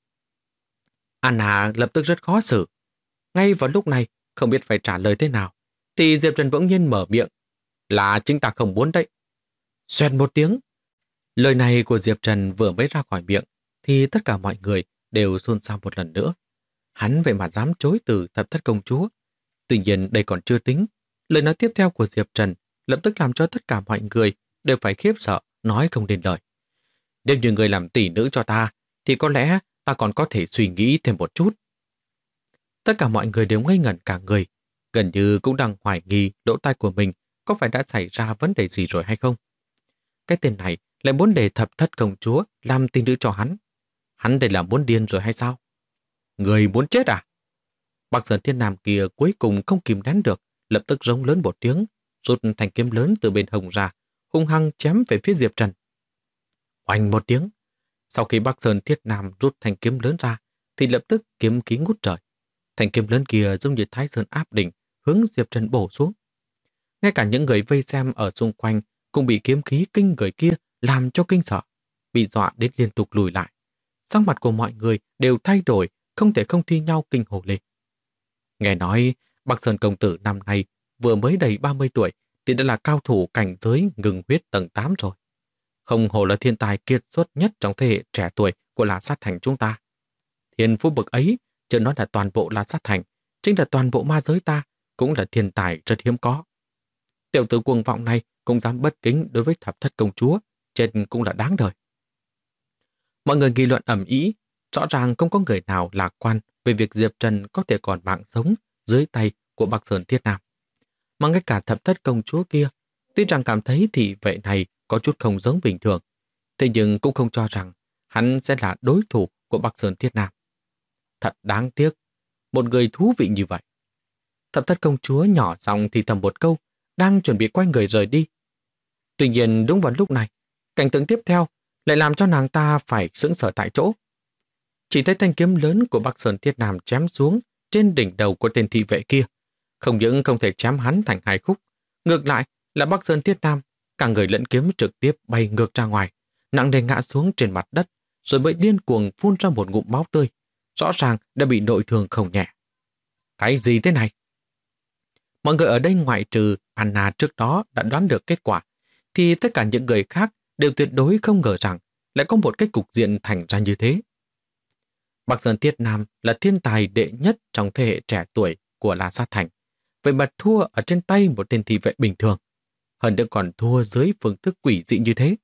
Anna lập tức rất khó xử. Ngay vào lúc này, không biết phải trả lời thế nào, thì Diệp Trần bỗng nhiên mở miệng: Là chính ta không muốn đấy. Xoẹt một tiếng. Lời này của Diệp Trần vừa mới ra khỏi miệng, thì tất cả mọi người đều xôn xao một lần nữa. Hắn vậy mà dám chối từ Thập Thất công chúa. Tuy nhiên đây còn chưa tính. Lời nói tiếp theo của Diệp Trần lập tức làm cho tất cả mọi người đều phải khiếp sợ, nói không nên lời. Nếu như người làm tỷ nữ cho ta, thì có lẽ ta còn có thể suy nghĩ thêm một chút. Tất cả mọi người đều ngây ngẩn cả người, gần như cũng đang hoài nghi lỗ tai của mình có phải đã xảy ra vấn đề gì rồi hay không. Cái tên này lại muốn để Thập Thất Công Chúa làm tin nữ cho hắn. Hắn đây là muốn điên rồi hay sao? Người muốn chết à? Bắc Sơn Thiên Nam kia cuối cùng không kìm nén được, lập tức rống lớn một tiếng, rút thanh kiếm lớn từ bên hông ra, hung hăng chém về phía Diệp Trần. Oanh một tiếng, sau khi Bắc Sơn Thiết Nam rút thanh kiếm lớn ra, thì lập tức kiếm khí ngút trời. Thanh kiếm lớn kia giống như Thái Sơn áp đỉnh, hướng Diệp Trần bổ xuống. Ngay cả những người vây xem ở xung quanh cũng bị kiếm khí kinh người kia làm cho kinh sợ, bị dọa đến liên tục lùi lại. Sắc mặt của mọi người đều thay đổi, không thể không thi nhau kinh hồn lên. Nghe nói Bắc Sơn công tử năm nay vừa mới đầy 30 tuổi thì đã là cao thủ cảnh giới ngừng huyết tầng 8 rồi. Không hổ là thiên tài kiệt xuất nhất trong thế hệ trẻ tuổi của La Sát Thành chúng ta. Thiên phú bậc ấy, chưa nói là toàn bộ La Sát Thành, chính là toàn bộ ma giới ta, cũng là thiên tài rất hiếm có. Tiểu tử cuồng vọng này cũng dám bất kính đối với Thập Thất Công Chúa, chết cũng là đáng đời. Mọi người nghị luận ầm ĩ, rõ ràng không có người nào lạc quan về việc Diệp Trần có thể còn mạng sống dưới tay của Bắc Sơn Thiết Nam. Mà ngay cả Thập Thất Công Chúa kia, tuy rằng cảm thấy thị vệ này có chút không giống bình thường, thế nhưng cũng không cho rằng hắn sẽ là đối thủ của Bắc Sơn Thiết Nam. Thật đáng tiếc, một người thú vị như vậy. Thập Thất Công Chúa nhỏ giọng thì thầm một câu, đang chuẩn bị quay người rời đi. Tuy nhiên đúng vào lúc này, cảnh tượng tiếp theo lại làm cho nàng ta phải sững sờ tại chỗ. Chỉ thấy thanh kiếm lớn của Bắc Sơn Thiết Nam chém xuống trên đỉnh đầu của tên thị vệ kia. Không những không thể chém hắn thành hai khúc, ngược lại là Bắc Sơn Thiết Nam, cả người lẫn kiếm trực tiếp bay ngược ra ngoài, nặng nề ngã xuống trên mặt đất, rồi mới điên cuồng phun ra một ngụm máu tươi. Rõ ràng đã bị nội thương không nhẹ. Cái gì thế này? Mọi người ở đây ngoại trừ Anna trước đó đã đoán được kết quả, thì tất cả những người khác đều tuyệt đối không ngờ rằng lại có một cái cục diện thành ra như thế. Bắc Sơn Thiết Nam là thiên tài đệ nhất trong thế hệ trẻ tuổi của La Sát Thành, vậy mà thua ở trên tay một tên thị vệ bình thường. Hơn nữa còn thua dưới phương thức quỷ dị như thế.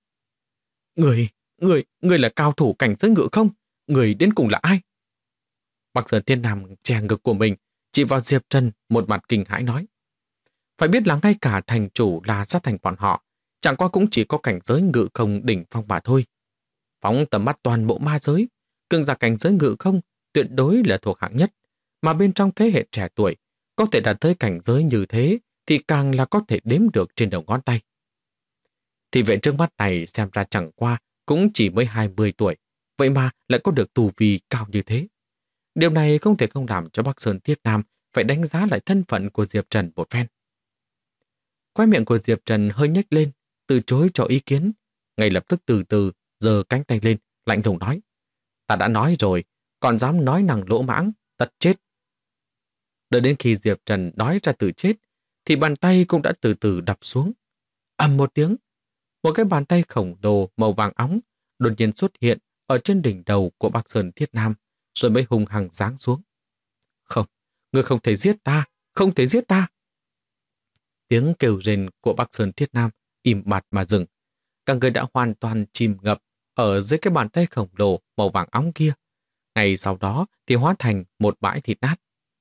Người là cao thủ cảnh giới ngự không? Người đến cùng là ai? Bắc Sơn Thiết Nam che ngực của mình, chỉ vào Diệp Trần một mặt kinh hãi nói. Phải biết là ngay cả thành chủ La Sát Thành bọn họ, chẳng qua cũng chỉ có cảnh giới ngự không đỉnh phong mà thôi. Phóng tầm mắt toàn bộ ma giới, cường giả cảnh giới ngự không tuyệt đối là thuộc hạng nhất, mà bên trong thế hệ trẻ tuổi, có thể đạt tới cảnh giới như thế thì càng là có thể đếm được trên đầu ngón tay. Thì vệ trước mắt này xem ra chẳng qua cũng chỉ mới 20 tuổi, vậy mà lại có được tu vi cao như thế. Điều này không thể không làm cho Bắc Sơn Thiết Nam phải đánh giá lại thân phận của Diệp Trần một phen. Quai miệng của Diệp Trần hơi nhếch lên, từ chối cho ý kiến, ngay lập tức từ từ giơ cánh tay lên, lạnh lùng nói. Ta đã nói rồi, còn dám nói năng lỗ mãng, tất chết. Đợi đến khi Diệp Trần nói ra từ chết, thì bàn tay cũng đã từ từ đập xuống. Ầm một tiếng, một cái bàn tay khổng lồ màu vàng óng đột nhiên xuất hiện ở trên đỉnh đầu của Bắc Sơn Thiết Nam, rồi mới hung hăng giáng xuống. Không, ngươi không thể giết ta, không thể giết ta. Tiếng kêu rền của Bắc Sơn Thiết Nam im bặt mà dừng. Cả người đã hoàn toàn chìm ngập ở dưới cái bàn tay khổng lồ màu vàng óng kia. Ngay sau đó thì hóa thành một bãi thịt nát.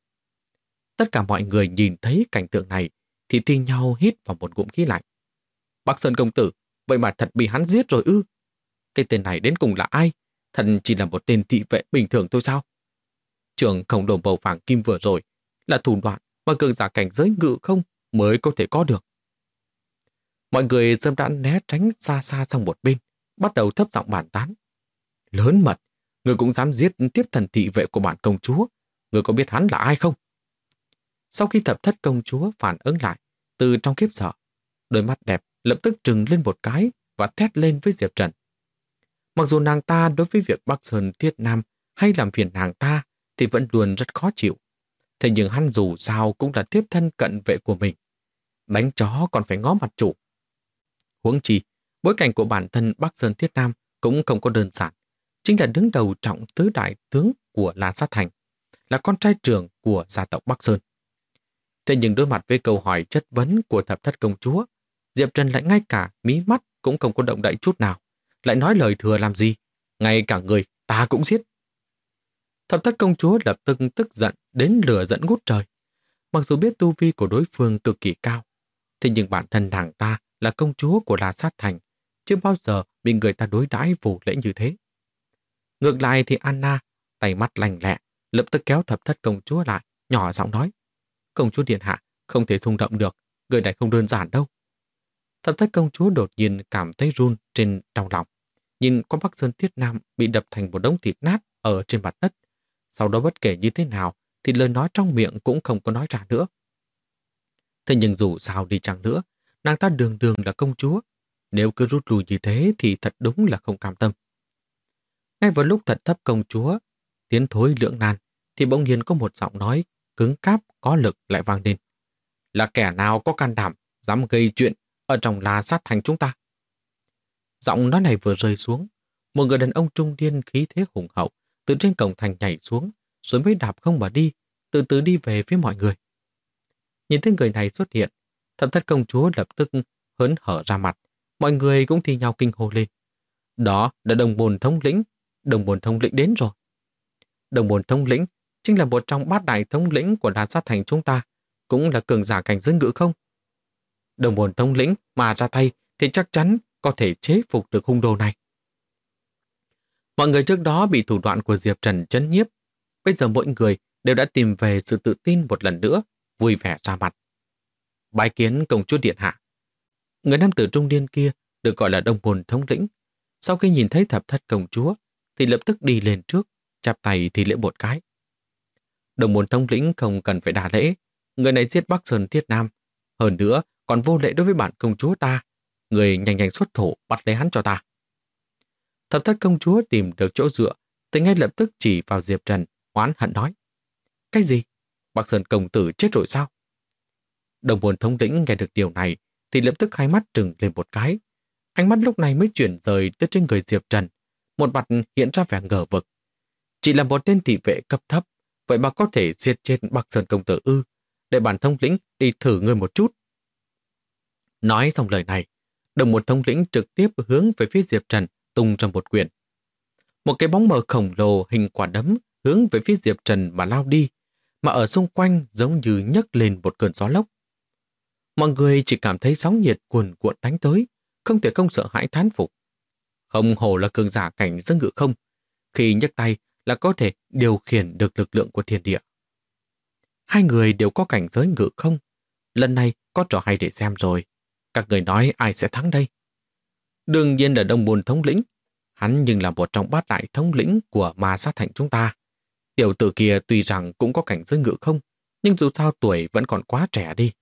Tất cả mọi người nhìn thấy cảnh tượng này thì thi nhau hít vào một ngụm khí lạnh. Bắc Sơn công tử, vậy mà thật bị hắn giết rồi ư? Cái tên này đến cùng là ai? Thật chỉ là một tên thị vệ bình thường thôi sao? Trường khổng lồ màu vàng kim vừa rồi là thủ đoạn mà cường giả cảnh giới ngự không mới có thể có được. Mọi người sớm đã né tránh xa xa sang một bên, bắt đầu thấp giọng bàn tán. Lớn mật, người cũng dám giết tiếp thần thị vệ của bản công chúa, người có biết hắn là ai không? Sau khi Thập Thất Công Chúa phản ứng lại, từ trong khiếp sợ, đôi mắt đẹp lập tức trừng lên một cái và thét lên với Diệp Trần. Mặc dù nàng ta đối với việc Bắc Sơn Thiết Nam hay làm phiền nàng ta thì vẫn luôn rất khó chịu. Thế nhưng hắn dù sao cũng là tiếp thân cận vệ của mình. Đánh chó còn phải ngó mặt chủ. Huống chi, bối cảnh của bản thân Bắc Sơn Thiết Nam cũng không có đơn giản. Chính là đứng đầu trọng tứ đại tướng của La Sát Thành, là con trai trưởng của gia tộc Bắc Sơn. Thế nhưng đối mặt với câu hỏi chất vấn của Thập Thất Công Chúa, Diệp Trần lại ngay cả mí mắt cũng không có động đậy chút nào. Lại nói lời thừa làm gì? Ngay cả người ta cũng giết. Thập Thất Công Chúa lập tức tức giận đến lửa giận ngút trời. Mặc dù biết tu vi của đối phương cực kỳ cao, thế nhưng bản thân nàng ta là công chúa của La Sát Thành, chưa bao giờ bị người ta đối đãi vô lễ như thế. Ngược lại thì Anna, tay mắt lành lẹ, lập tức kéo Thập Thất công chúa lại, nhỏ giọng nói: "Công chúa điện hạ, không thể xung động được, người này không đơn giản đâu." Thập Thất công chúa đột nhiên cảm thấy run trên trong lòng, nhìn qua Bắc Sơn Thiết Nam bị đập thành một đống thịt nát ở trên mặt đất. Sau đó bất kể như thế nào thì lời nói trong miệng cũng không có nói ra nữa. Thế nhưng dù sao đi chăng nữa, nàng ta đường đường là công chúa, nếu cứ rút lui như thế thì thật đúng là không cam tâm. Ngay vào lúc Thật Thấp công chúa tiến thối lưỡng nan thì bỗng nhiên có một giọng nói cứng cáp có lực lại vang lên: "Là kẻ nào có can đảm dám gây chuyện ở trong La Sát Thành chúng ta?" Giọng nói này vừa rơi xuống, một người đàn ông trung niên khí thế hùng hậu từ trên cổng thành nhảy xuống, rồi mới đạp không mà đi, từ từ đi về phía mọi người. Nhìn thấy người này xuất hiện, Thập Thất công chúa lập tức hớn hở ra mặt, mọi người cũng thi nhau kinh hô lên: "Đó là Đồng Bồn thống lĩnh, Đồng Bồn thống lĩnh đến rồi." Đồng Bồn thống lĩnh chính là một trong bát đại thống lĩnh của La Sát Thành chúng ta, cũng là cường giả cảnh giới ngự không. Đồng Bồn thống lĩnh mà ra tay thì chắc chắn có thể chế phục được hung đồ này. Mọi người trước đó bị thủ đoạn của Diệp Trần chấn nhiếp, bây giờ mỗi người đều đã tìm về sự tự tin một lần nữa, vui vẻ ra mặt. Bái kiến công chúa điện hạ. Người nam tử trung niên kia được gọi là Đồng Bồn thống lĩnh. Sau khi nhìn thấy Thập Thất công chúa thì lập tức đi lên trước, chắp tay thì lễ một cái. Đồng Bồn thống lĩnh không cần phải đả lễ, người này giết Bắc Sơn Thiết Nam, hơn nữa còn vô lễ đối với bản công chúa ta, người nhanh nhanh xuất thủ bắt lấy hắn cho ta. Thập Thất công chúa tìm được chỗ dựa thì ngay lập tức chỉ vào Diệp Trần, oán hận nói: "Cái gì? Bắc Sơn công tử chết rồi sao?" Đồng Bồn thống lĩnh nghe được điều này thì lập tức hai mắt trừng lên một cái. Ánh mắt lúc này mới chuyển rời tới trên người Diệp Trần, một mặt hiện ra vẻ ngờ vực. Chỉ là một tên thị vệ cấp thấp, vậy mà có thể giết chết Bắc Sơn công tử ư? Để bản thống lĩnh đi thử ngươi một chút. Nói xong lời này, Đồng Bồn thống lĩnh trực tiếp hướng về phía Diệp Trần tung ra một quyền. Một cái bóng mờ khổng lồ hình quả đấm hướng về phía Diệp Trần mà lao đi, mà ở xung quanh giống như nhấc lên một cơn gió lốc. Mọi người chỉ cảm thấy sóng nhiệt cuồn cuộn đánh tới, không thể không sợ hãi thán phục. Không hổ là cường giả cảnh giới ngự không, khi nhấc tay là có thể điều khiển được lực lượng của thiên địa. Hai người đều có cảnh giới ngự không, lần này có trò hay để xem rồi. Các người nói ai sẽ thắng đây? Đương nhiên là Đồng Bồn thống lĩnh, hắn nhưng là một trong bát đại thống lĩnh của Ma Sát Thành chúng ta. Tiểu tử kia tuy rằng cũng có cảnh giới ngự không, nhưng dù sao tuổi vẫn còn quá trẻ đi.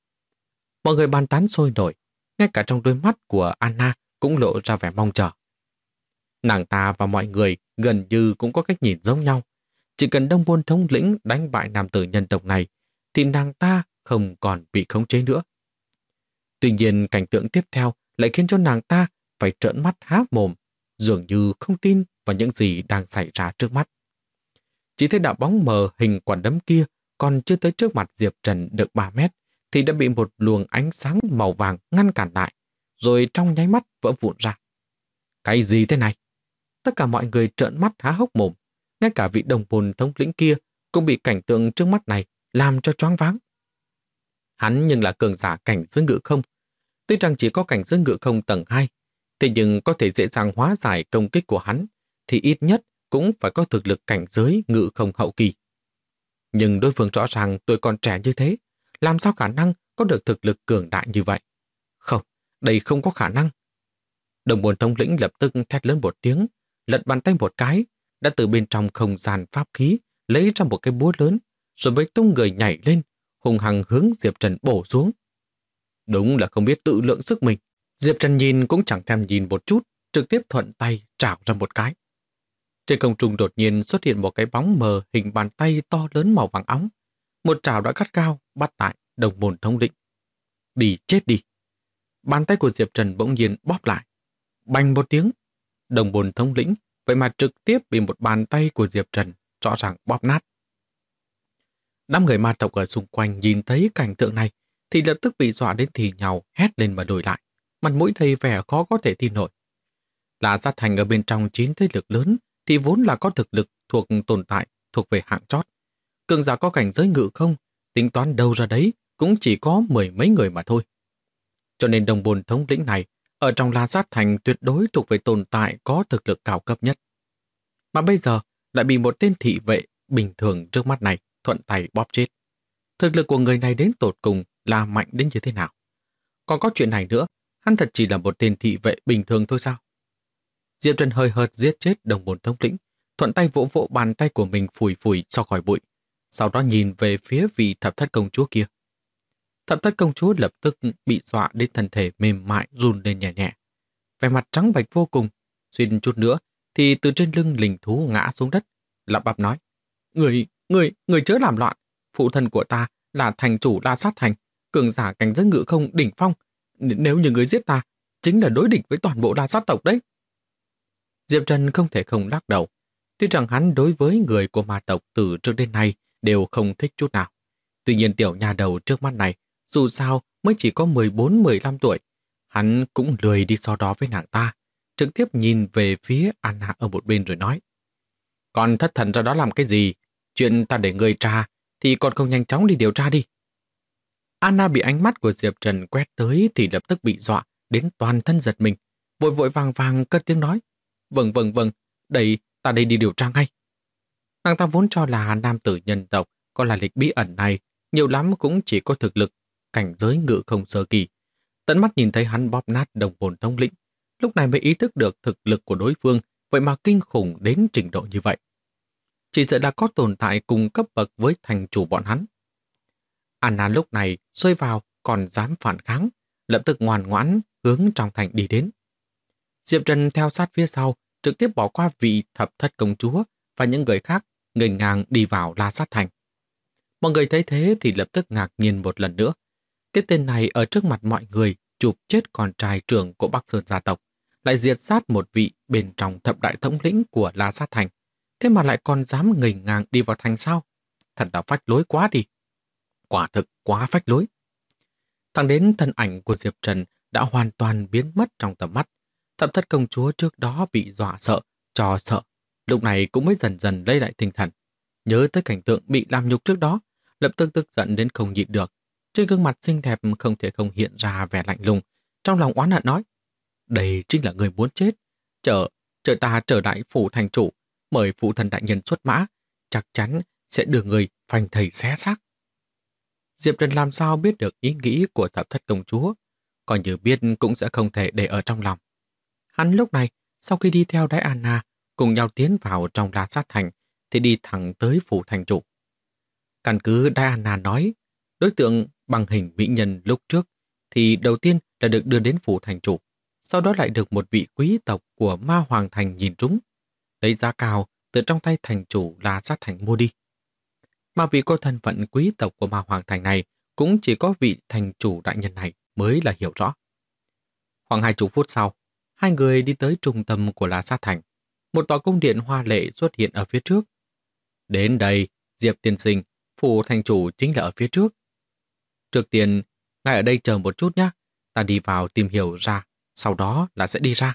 Mọi người bàn tán sôi nổi, ngay cả trong đôi mắt của Anna cũng lộ ra vẻ mong chờ. Nàng ta và mọi người gần như cũng có cách nhìn giống nhau. Chỉ cần Đồng Bồn thống lĩnh đánh bại nam tử nhân tộc này, thì nàng ta không còn bị khống chế nữa. Tuy nhiên cảnh tượng tiếp theo lại khiến cho nàng ta phải trợn mắt há mồm, dường như không tin vào những gì đang xảy ra trước mắt. Chỉ thấy đạo bóng mờ hình quả đấm kia còn chưa tới trước mặt Diệp Trần được 3 mét, thì đã bị một luồng ánh sáng màu vàng ngăn cản lại, rồi trong nháy mắt vỡ vụn ra. Cái gì thế này? Tất cả mọi người trợn mắt há hốc mồm, ngay cả vị Đồng Bồn thống lĩnh kia cũng bị cảnh tượng trước mắt này làm cho choáng váng. Hắn nhưng là cường giả cảnh giới ngự không, tuy rằng chỉ có cảnh giới ngự không tầng 2, thế nhưng có thể dễ dàng hóa giải công kích của hắn, thì ít nhất cũng phải có thực lực cảnh giới ngự không hậu kỳ. Nhưng đối phương rõ ràng tuổi còn trẻ như thế, làm sao khả năng có được thực lực cường đại như vậy? Không, đây không có khả năng. Đồng Bồn thống lĩnh lập tức thét lớn một tiếng, lật bàn tay một cái, đã từ bên trong không gian pháp khí lấy ra một cái búa lớn, rồi mới tung người nhảy lên, hùng hăng hướng Diệp Trần bổ xuống. Đúng là không biết tự lượng sức mình. Diệp Trần nhìn cũng chẳng thèm nhìn một chút, trực tiếp thuận tay trảo ra một cái. Trên không trung đột nhiên xuất hiện một cái bóng mờ hình bàn tay to lớn màu vàng óng. Một trảo đã gắt gao bắt tại Đồng Bồn thống lĩnh. Đi chết đi. Bàn tay của Diệp Trần bỗng nhiên bóp lại. Bành một tiếng, Đồng Bồn thống lĩnh vậy mà trực tiếp bị một bàn tay của Diệp Trần rõ ràng bóp nát. Đám người ma tộc ở xung quanh nhìn thấy cảnh tượng này thì lập tức bị dọa đến thì nhàu, hét lên mà đổi lại, mặt mũi đầy vẻ khó có thể tin nổi. La Sát Thành ở bên trong 9 thế lực lớn thì vốn là có thực lực tồn tại thuộc về hạng chót. Cường giả có cảnh giới ngự không, tính toán đâu ra đấy, cũng chỉ có 10 mấy người mà thôi. Cho nên đồng bồn thống lĩnh này, ở trong La Sát Thành tuyệt đối thuộc về tồn tại có thực lực cao cấp nhất. Mà bây giờ lại bị một tên thị vệ bình thường trước mắt này thuận tay bóp chết. Thực lực của người này đến tột cùng là mạnh đến như thế nào? Còn có chuyện này nữa, hắn thật chỉ là một tên thị vệ bình thường thôi sao? Diệp Trần hơi hợt giết chết đồng bồn thống lĩnh, thuận tay vỗ vỗ bàn tay của mình phủi phủi cho khỏi bụi, sau đó nhìn về phía vị thập thất công chúa kia. Thập thất công chúa lập tức bị dọa đến thân thể mềm mại run lên nhẹ nhẹ. Vẻ mặt trắng bệch vô cùng, suýt chút nữa thì từ trên lưng linh thú ngã xuống đất, lắp bắp nói: Người chớ làm loạn, phụ thân của ta là thành chủ La Sát Thành, cường giả cảnh giới ngự không đỉnh phong. Nếu như người giết ta, chính là đối địch với toàn bộ La Sát tộc đấy. Diệp Trần không thể không lắc đầu. Tuy rằng hắn đối với người của ma tộc từ trước đến nay đều không thích chút nào. Tuy nhiên tiểu nhà đầu trước mắt này, dù sao mới chỉ có 14-15 tuổi, hắn cũng lười đi so đo với nàng ta, trực tiếp nhìn về phía Anna ở một bên rồi nói: Còn thất thần ra đó làm cái gì? Chuyện ta để người tra, thì còn không nhanh chóng đi điều tra đi. Anna bị ánh mắt của Diệp Trần quét tới thì lập tức bị dọa đến toàn thân giật mình, vội vội vàng vàng cất tiếng nói: Vâng, ta đây đi điều tra ngay. Nàng ta vốn cho là nam tử nhân tộc có là lịch bí ẩn này, nhiều lắm cũng chỉ có thực lực cảnh giới ngự không sơ kỳ. Tận mắt nhìn thấy hắn bóp nát đồng bồn thống lĩnh, lúc này mới ý thức được thực lực của đối phương, vậy mà kinh khủng đến trình độ như vậy. Chỉ sợ là có tồn tại cùng cấp bậc với thành chủ bọn hắn. Anna lúc này rơi vào còn dám phản kháng, lập tức ngoan ngoãn hướng trong thành đi đến. Diệp Trần theo sát phía sau, trực tiếp bỏ qua vị thập thất công chúa và những người khác, nghênh ngang đi vào La Sát Thành. Mọi người thấy thế thì lập tức ngạc nhiên một lần nữa. Cái tên này ở trước mặt mọi người chụp chết con trai trưởng của Bắc Sơn gia tộc, lại diệt sát một vị bên trong thập đại thống lĩnh của La Sát Thành. Thế mà lại còn dám nghênh ngang đi vào thành sao? Thật là phách lối quá đi. Quả thực quá phách lối. Thẳng đến thân ảnh của Diệp Trần đã hoàn toàn biến mất trong tầm mắt. Thập thất công chúa trước đó bị dọa sợ, cho sợ, lúc này cũng mới dần dần lấy lại tinh thần. Nhớ tới cảnh tượng bị làm nhục trước đó, lập tức tức giận đến không nhịn được. Trên gương mặt xinh đẹp không thể không hiện ra vẻ lạnh lùng, trong lòng oán hận nói: Đây chính là người muốn chết. Chờ ta trở lại phủ thành chủ, mời phụ thần đại nhân xuất mã, chắc chắn sẽ đưa người phanh thây xé xác. Diệp Trần làm sao biết được ý nghĩ của thập thất công chúa, coi như biết cũng sẽ không thể để ở trong lòng. Hắn lúc này, sau khi đi theo Diana cùng nhau tiến vào trong La Sát Thành, thì đi thẳng tới phủ thành chủ. Căn cứ Diana nói, đối tượng bằng hình mỹ nhân lúc trước thì đầu tiên là được đưa đến phủ thành chủ, sau đó lại được một vị quý tộc của Ma Hoàng Thành nhìn trúng, lấy giá cao từ trong tay thành chủ La Sát Thành mua đi. Mà vì có thân phận quý tộc của Ma Hoàng Thành này, cũng chỉ có vị thành chủ đại nhân này mới là hiểu rõ. Khoảng 20 phút sau, hai người đi tới trung tâm của La Sát Thành. Một tòa cung điện hoa lệ xuất hiện ở phía trước. Đến đây, Diệp tiên sinh, phủ thành chủ chính là ở phía trước. Trước tiên, ngài ở đây chờ một chút nhé. Ta đi vào tìm hiểu ra, sau đó là sẽ đi ra.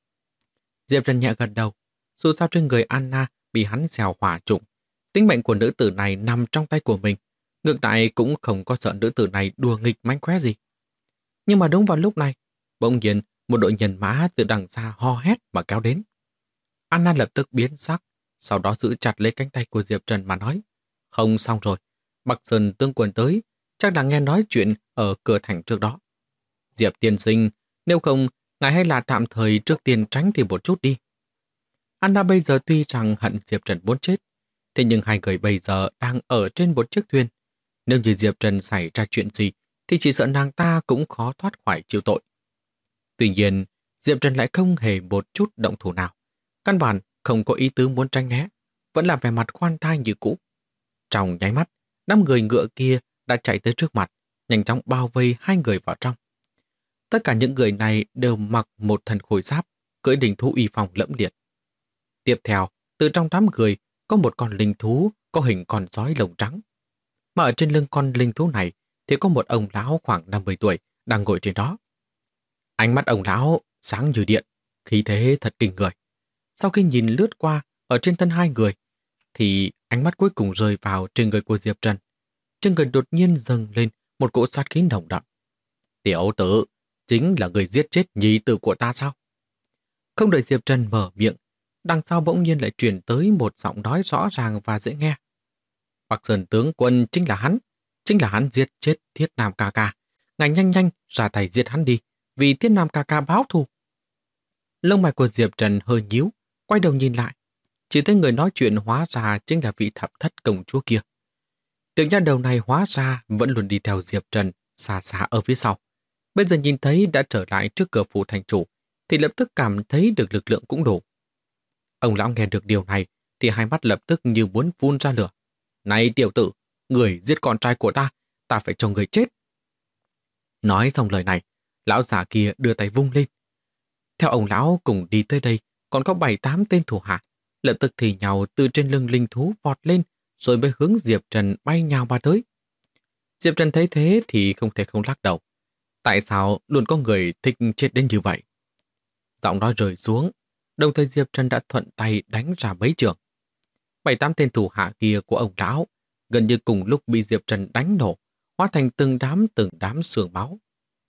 Diệp Trần nhẹ gật đầu. Dù sao trên người Anna bị hắn xèo hỏa trụng, tính mệnh của nữ tử này nằm trong tay của mình. Ngược lại cũng không có sợ nữ tử này đùa nghịch mánh khóe gì. Nhưng mà đúng vào lúc này, bỗng nhiên một đội nhân mã từ đằng xa ho hét mà kéo đến. Anna lập tức biến sắc, sau đó giữ chặt lấy cánh tay của Diệp Trần mà nói: Không xong rồi, Bắc Sơn tướng quân tới, chắc là nghe nói chuyện ở cửa thành trước đó. Diệp tiên sinh, nếu không, ngài hay là tạm thời trước tiên tránh đi một chút đi. Anna bây giờ tuy rằng hận Diệp Trần muốn chết, thế nhưng hai người bây giờ đang ở trên một chiếc thuyền. Nếu như Diệp Trần xảy ra chuyện gì, thì chỉ sợ nàng ta cũng khó thoát khỏi chịu tội. Tuy nhiên, Diệp Trần lại không hề một chút động thủ nào. Căn bản không có ý tứ muốn tránh né, vẫn là vẻ mặt khoan thai như cũ. Trong nháy mắt, 5 người ngựa kia đã chạy tới trước mặt, nhanh chóng bao vây hai người vào trong. Tất cả những người này đều mặc một thân khôi giáp, cưỡi linh thú uy phong lẫm liệt. Tiếp theo, từ trong đám người có một con linh thú có hình con sói lông trắng. Mà ở trên lưng con linh thú này thì có một ông lão khoảng 50 tuổi đang ngồi trên đó. Ánh mắt ông lão sáng như điện, khí thế thật kinh người. Sau khi nhìn lướt qua ở trên thân hai người, thì ánh mắt cuối cùng rơi vào trên người của Diệp Trần. Trên người đột nhiên dâng lên một cỗ sát khí nồng đậm. Tiểu tử, chính là người giết chết nhị tử của ta sao? Không đợi Diệp Trần mở miệng, đằng sau bỗng nhiên lại truyền tới một giọng nói rõ ràng và dễ nghe. Bắc Sơn tướng quân chính là hắn giết chết Thiết Nam ca ca. Ngài nhanh nhanh ra tay giết hắn đi, vì Thiết Nam ca ca báo thù. Lông mày của Diệp Trần hơi nhíu, quay đầu nhìn lại. Chỉ thấy người nói chuyện hóa ra chính là vị thập thất công chúa kia. Tiểu nha đầu này hóa ra vẫn luôn đi theo Diệp Trần, xa xa ở phía sau. Bây giờ nhìn thấy đã trở lại trước cửa phủ thành chủ, thì lập tức cảm thấy được lực lượng cũng đủ. Ông lão nghe được điều này, thì hai mắt lập tức như muốn phun ra lửa. Này tiểu tử, người giết con trai của ta phải cho người chết. Nói xong lời này, lão già kia đưa tay vung lên. Theo ông lão cùng đi tới đây, còn có 7-8 tên thủ hạ, lập tức thì nhào từ trên lưng linh thú vọt lên, rồi mới hướng Diệp Trần bay nhào mà tới. Diệp Trần thấy thế thì không thể không lắc đầu. Tại sao luôn có người thích chết đến như vậy? Giọng nói rơi xuống, đồng thời Diệp Trần đã thuận tay đánh ra mấy trường. 7-8 tên thủ hạ kia của ông lão gần như cùng lúc bị Diệp Trần đánh nổ, hóa thành từng đám sương máu.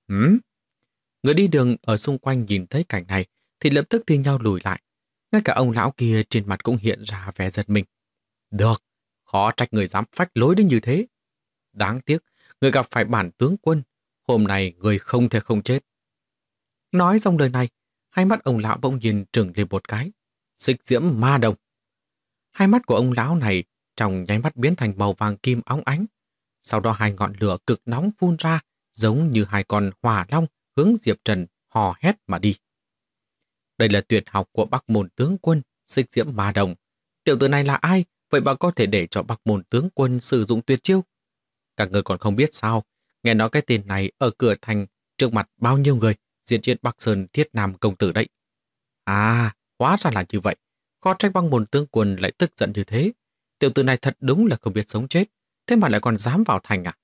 Người đi đường ở xung quanh nhìn thấy cảnh này thì lập tức thi nhau lùi lại. Ngay cả ông lão kia trên mặt cũng hiện ra vẻ giật mình. Được, khó trách người dám phách lối đến như thế. Đáng tiếc, người gặp phải bản tướng quân, hôm nay người không thể không chết. Nói xong lời này, hai mắt ông lão bỗng nhiên trừng lên một cái. Xích diễm ma đồng. Hai mắt của ông lão này trong nháy mắt biến thành màu vàng kim óng ánh. Sau đó hai ngọn lửa cực nóng phun ra, giống như hai con hỏa long hướng Diệp Trần hò hét mà đi. Đây là tuyệt học của Bắc Môn tướng quân, xích diễm ma đồng. Tiểu tử này là ai? Vậy mà có thể để cho Bắc Môn tướng quân sử dụng tuyệt chiêu? Các người còn không biết sao? Nghe nói cái tên này ở cửa thành trước mặt bao nhiêu người diệt chết Bắc Sơn Thiết Nam công tử đấy. À, hóa ra là như vậy. Khó trách Bắc Môn tướng quân lại tức giận như thế. Tiểu tử này thật đúng là không biết sống chết, thế mà lại còn dám vào thành à?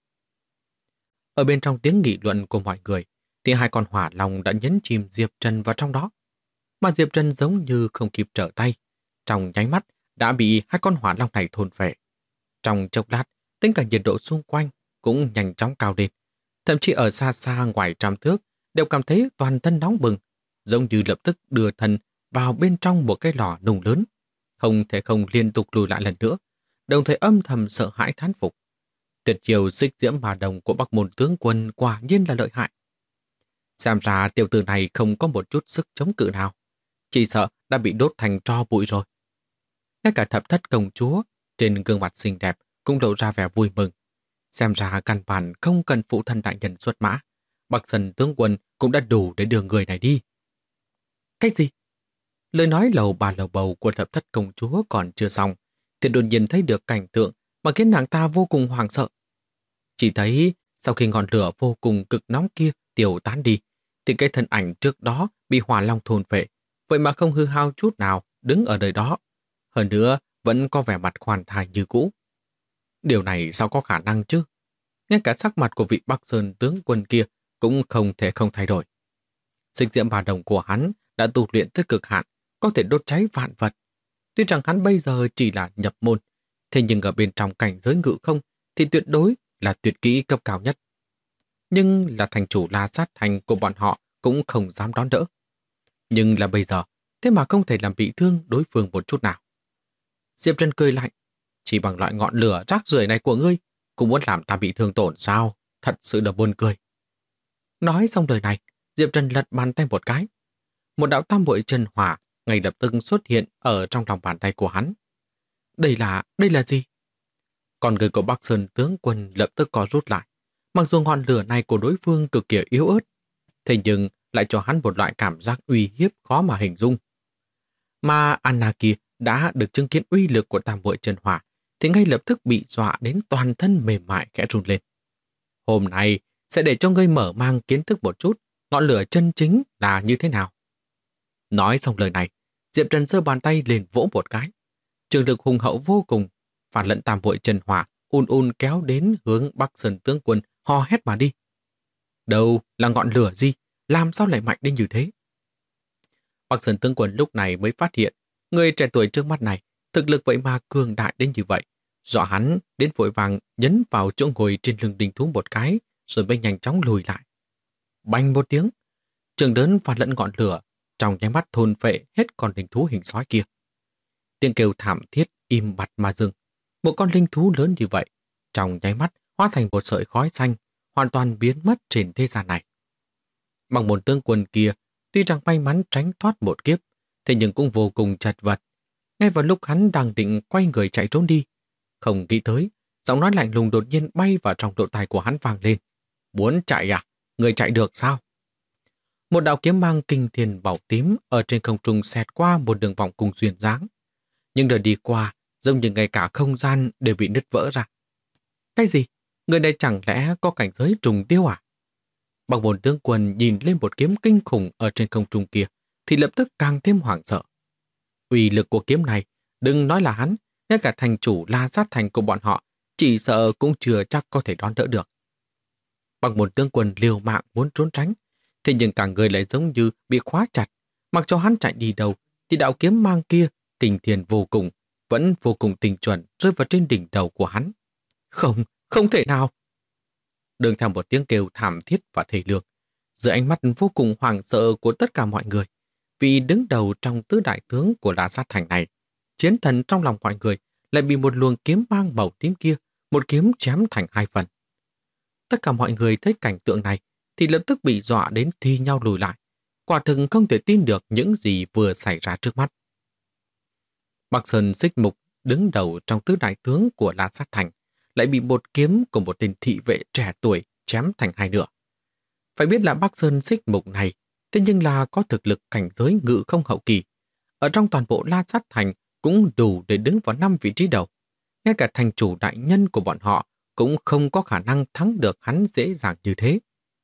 Ở bên trong tiếng nghị luận của mọi người, thì hai con hỏa long đã nhấn chìm Diệp Trần vào trong đó. Mà Diệp Trần giống như không kịp trở tay, trong nháy mắt đã bị hai con hỏa long này thôn phệ. Trong chốc lát, tính cả nhiệt độ xung quanh cũng nhanh chóng cao lên. Thậm chí ở xa xa ngoài trăm thước đều cảm thấy toàn thân nóng bừng, giống như lập tức đưa thân vào bên trong một cái lò nung lớn, không thể không liên tục lùi lại lần nữa, đồng thời âm thầm sợ hãi thán phục. Tuyệt chiêu xích diễm ma đồng của Bắc Môn tướng quân quả nhiên là lợi hại. Xem ra tiểu tử này không có một chút sức chống cự nào, chỉ sợ đã bị đốt thành tro bụi rồi. Ngay cả thập thất công chúa trên gương mặt xinh đẹp cũng lộ ra vẻ vui mừng. Xem ra căn bản không cần phụ thân đại nhân xuất mã, Bắc Sơn tướng quân cũng đã đủ để đưa người này đi. Cái gì? Lời nói lầu bà lầu bầu của thập thất công chúa còn chưa xong, thì đột nhiên thấy được cảnh tượng mà khiến nàng ta vô cùng hoảng sợ. Chỉ thấy sau khi ngọn lửa vô cùng cực nóng kia tiêu tán đi, thì cái thân ảnh trước đó bị hỏa long thôn phệ, vậy mà không hư hao chút nào, đứng ở nơi đó. Hơn nữa vẫn có vẻ mặt khoan thai như cũ. Điều này sao có khả năng chứ? Ngay cả sắc mặt của vị Bắc Sơn tướng quân kia cũng không thể không thay đổi. Xích diễm bà đồng của hắn đã tu luyện tới cực hạn, có thể đốt cháy vạn vật. Tuy rằng hắn bây giờ chỉ là nhập môn, thế nhưng ở bên trong cảnh giới ngự không thì tuyệt đối là tuyệt kỹ cấp cao nhất. Nhưng là thành chủ La Sát Thành của bọn họ cũng không dám đón đỡ. Nhưng là bây giờ, thế mà không thể làm bị thương đối phương một chút nào. Diệp Trần cười lạnh, chỉ bằng loại ngọn lửa rác rưởi này của ngươi, cũng muốn làm ta bị thương tổn sao? Thật sự là buồn cười. Nói xong lời này, Diệp Trần lật bàn tay một cái. Một đạo tam muội chân hỏa ngay lập tức xuất hiện ở trong lòng bàn tay của hắn. Đây là gì? Còn người của Bắc Sơn tướng quân lập tức có rút lại. Mặc dù ngọn lửa này của đối phương cực kỳ yếu ớt, thế nhưng lại cho hắn một loại cảm giác uy hiếp khó mà hình dung. Mà Anna kia đã được chứng kiến uy lực của tam muội chân hỏa, thì ngay lập tức bị dọa đến toàn thân mềm mại khẽ run lên. Hôm nay sẽ để cho ngươi mở mang kiến thức một chút ngọn lửa chân chính là như thế nào. Nói xong lời này, Diệp Trần giơ bàn tay lên vỗ một cái. Trường lực hùng hậu vô cùng, phản lẫn tam muội chân hỏa un kéo đến hướng Bắc Sơn tướng quân hò hét mà đi. Đâu là ngọn lửa gì? Làm sao lại mạnh đến như thế? Bắc Sơn tướng quân lúc này mới phát hiện người trẻ tuổi trước mắt này thực lực vậy mà cường đại đến như vậy. Dọa hắn đến vội vàng nhấn vào chỗ ngồi trên lưng đình thú một cái, rồi mới nhanh chóng lùi lại. Bành một tiếng, trường đớn và lẫn ngọn lửa, trong nháy mắt thôn phệ hết con linh thú hình sói kia. Tiếng kêu thảm thiết im bặt mà dừng. Một con linh thú lớn như vậy, trong nháy mắt hóa thành một sợi khói xanh, hoàn toàn biến mất trên thế gian này. Bằng một tướng quân kia, tuy rằng may mắn tránh thoát một kiếp, thế nhưng cũng vô cùng chật vật. Ngay vào lúc hắn đang định quay người chạy trốn đi, không nghĩ tới, giọng nói lạnh lùng đột nhiên bay vào trong lỗ tai của hắn vang lên. Muốn chạy à? Người chạy được sao? Một đạo kiếm mang kinh thiên bảo tím ở trên không trung xẹt qua một đường vòng cùng duyên dáng. Nhưng đời đi qua, giống như ngay cả không gian đều bị nứt vỡ ra. Cái gì? Người này chẳng lẽ có cảnh giới trùng tiêu à? Bằng một tướng quân nhìn lên một kiếm kinh khủng ở trên không trung kia, thì lập tức càng thêm hoảng sợ. Uy lực của kiếm này, đừng nói là hắn, ngay cả thành chủ La Sát Thành của bọn họ, chỉ sợ cũng chưa chắc có thể đón đỡ được. Bằng một tướng quân liều mạng muốn trốn tránh, thế nhưng cả người lại giống như bị khóa chặt, mặc cho hắn chạy đi đâu, thì đạo kiếm mang kia, kinh thiên vô cùng, vẫn vô cùng tinh chuẩn rơi vào trên đỉnh đầu của hắn. Không, không thể nào! Đường theo một tiếng kêu thảm thiết và thê lương, dưới ánh mắt vô cùng hoảng sợ của tất cả mọi người, vì đứng đầu trong tứ đại tướng của La Sát Thành này, chiến thần trong lòng mọi người lại bị một luồng kiếm mang màu tím kia, một kiếm chém thành hai phần. Tất cả mọi người thấy cảnh tượng này thì lập tức bị dọa đến thi nhau lùi lại, quả thực không thể tin được những gì vừa xảy ra trước mắt. Bắc Sơn Xích Mục đứng đầu trong tứ đại tướng của La Sát Thành lại bị một kiếm của một tên thị vệ trẻ tuổi chém thành hai nửa. Phải biết là Bắc Sơn Xích Mục này thế nhưng là có thực lực cảnh giới ngự không hậu kỳ. Ở trong toàn bộ La Sát Thành cũng đủ để đứng vào 5 vị trí đầu. Ngay cả thành chủ đại nhân của bọn họ cũng không có khả năng thắng được hắn dễ dàng như thế.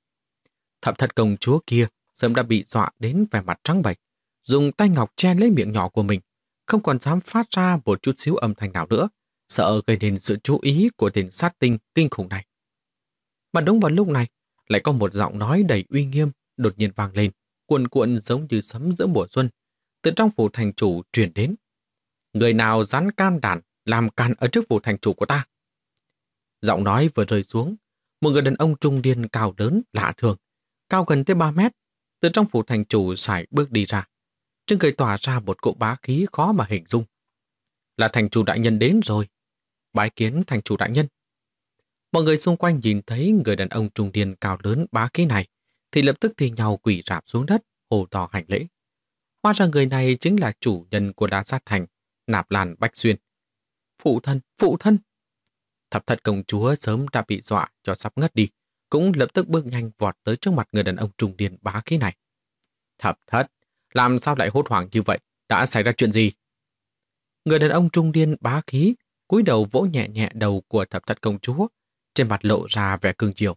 Thập Thất công chúa kia sớm đã bị dọa đến vẻ mặt trắng bệch, dùng tay ngọc che lấy miệng nhỏ của mình, không còn dám phát ra một chút xíu âm thanh nào nữa, sợ gây nên sự chú ý của tên sát tinh kinh khủng này. Mà đúng vào lúc này, lại có một giọng nói đầy uy nghiêm đột nhiên vang lên, cuồn cuộn giống như sấm giữa mùa xuân, từ trong phủ thành chủ truyền đến. Người nào dám can đảm làm càn ở trước phủ thành chủ của ta? Giọng nói vừa rơi xuống, một người đàn ông trung niên cao lớn lạ thường, cao gần tới 3 mét, từ trong phủ thành chủ sải bước đi ra. Trên người tỏa ra một cỗ bá khí khó mà hình dung. Là thành chủ đại nhân đến rồi. Bái kiến thành chủ đại nhân. Mọi người xung quanh nhìn thấy người đàn ông trung niên cao lớn bá khí này, thì lập tức thi nhau quỳ rạp xuống đất, hô to hành lễ. Hóa ra người này chính là chủ nhân của La Sát Thành, Nạp Lan Bách Xuyên. Phụ thân, phụ thân! Thập Thất công chúa sớm đã bị dọa cho sắp ngất đi, cũng lập tức bước nhanh vọt tới trước mặt người đàn ông trung niên bá khí này. Thập Thất, làm sao lại hốt hoảng như vậy? Đã xảy ra chuyện gì? Người đàn ông trung niên bá khí cúi đầu vỗ nhẹ nhẹ đầu của Thập Thất công chúa, trên mặt lộ ra vẻ cương chiều.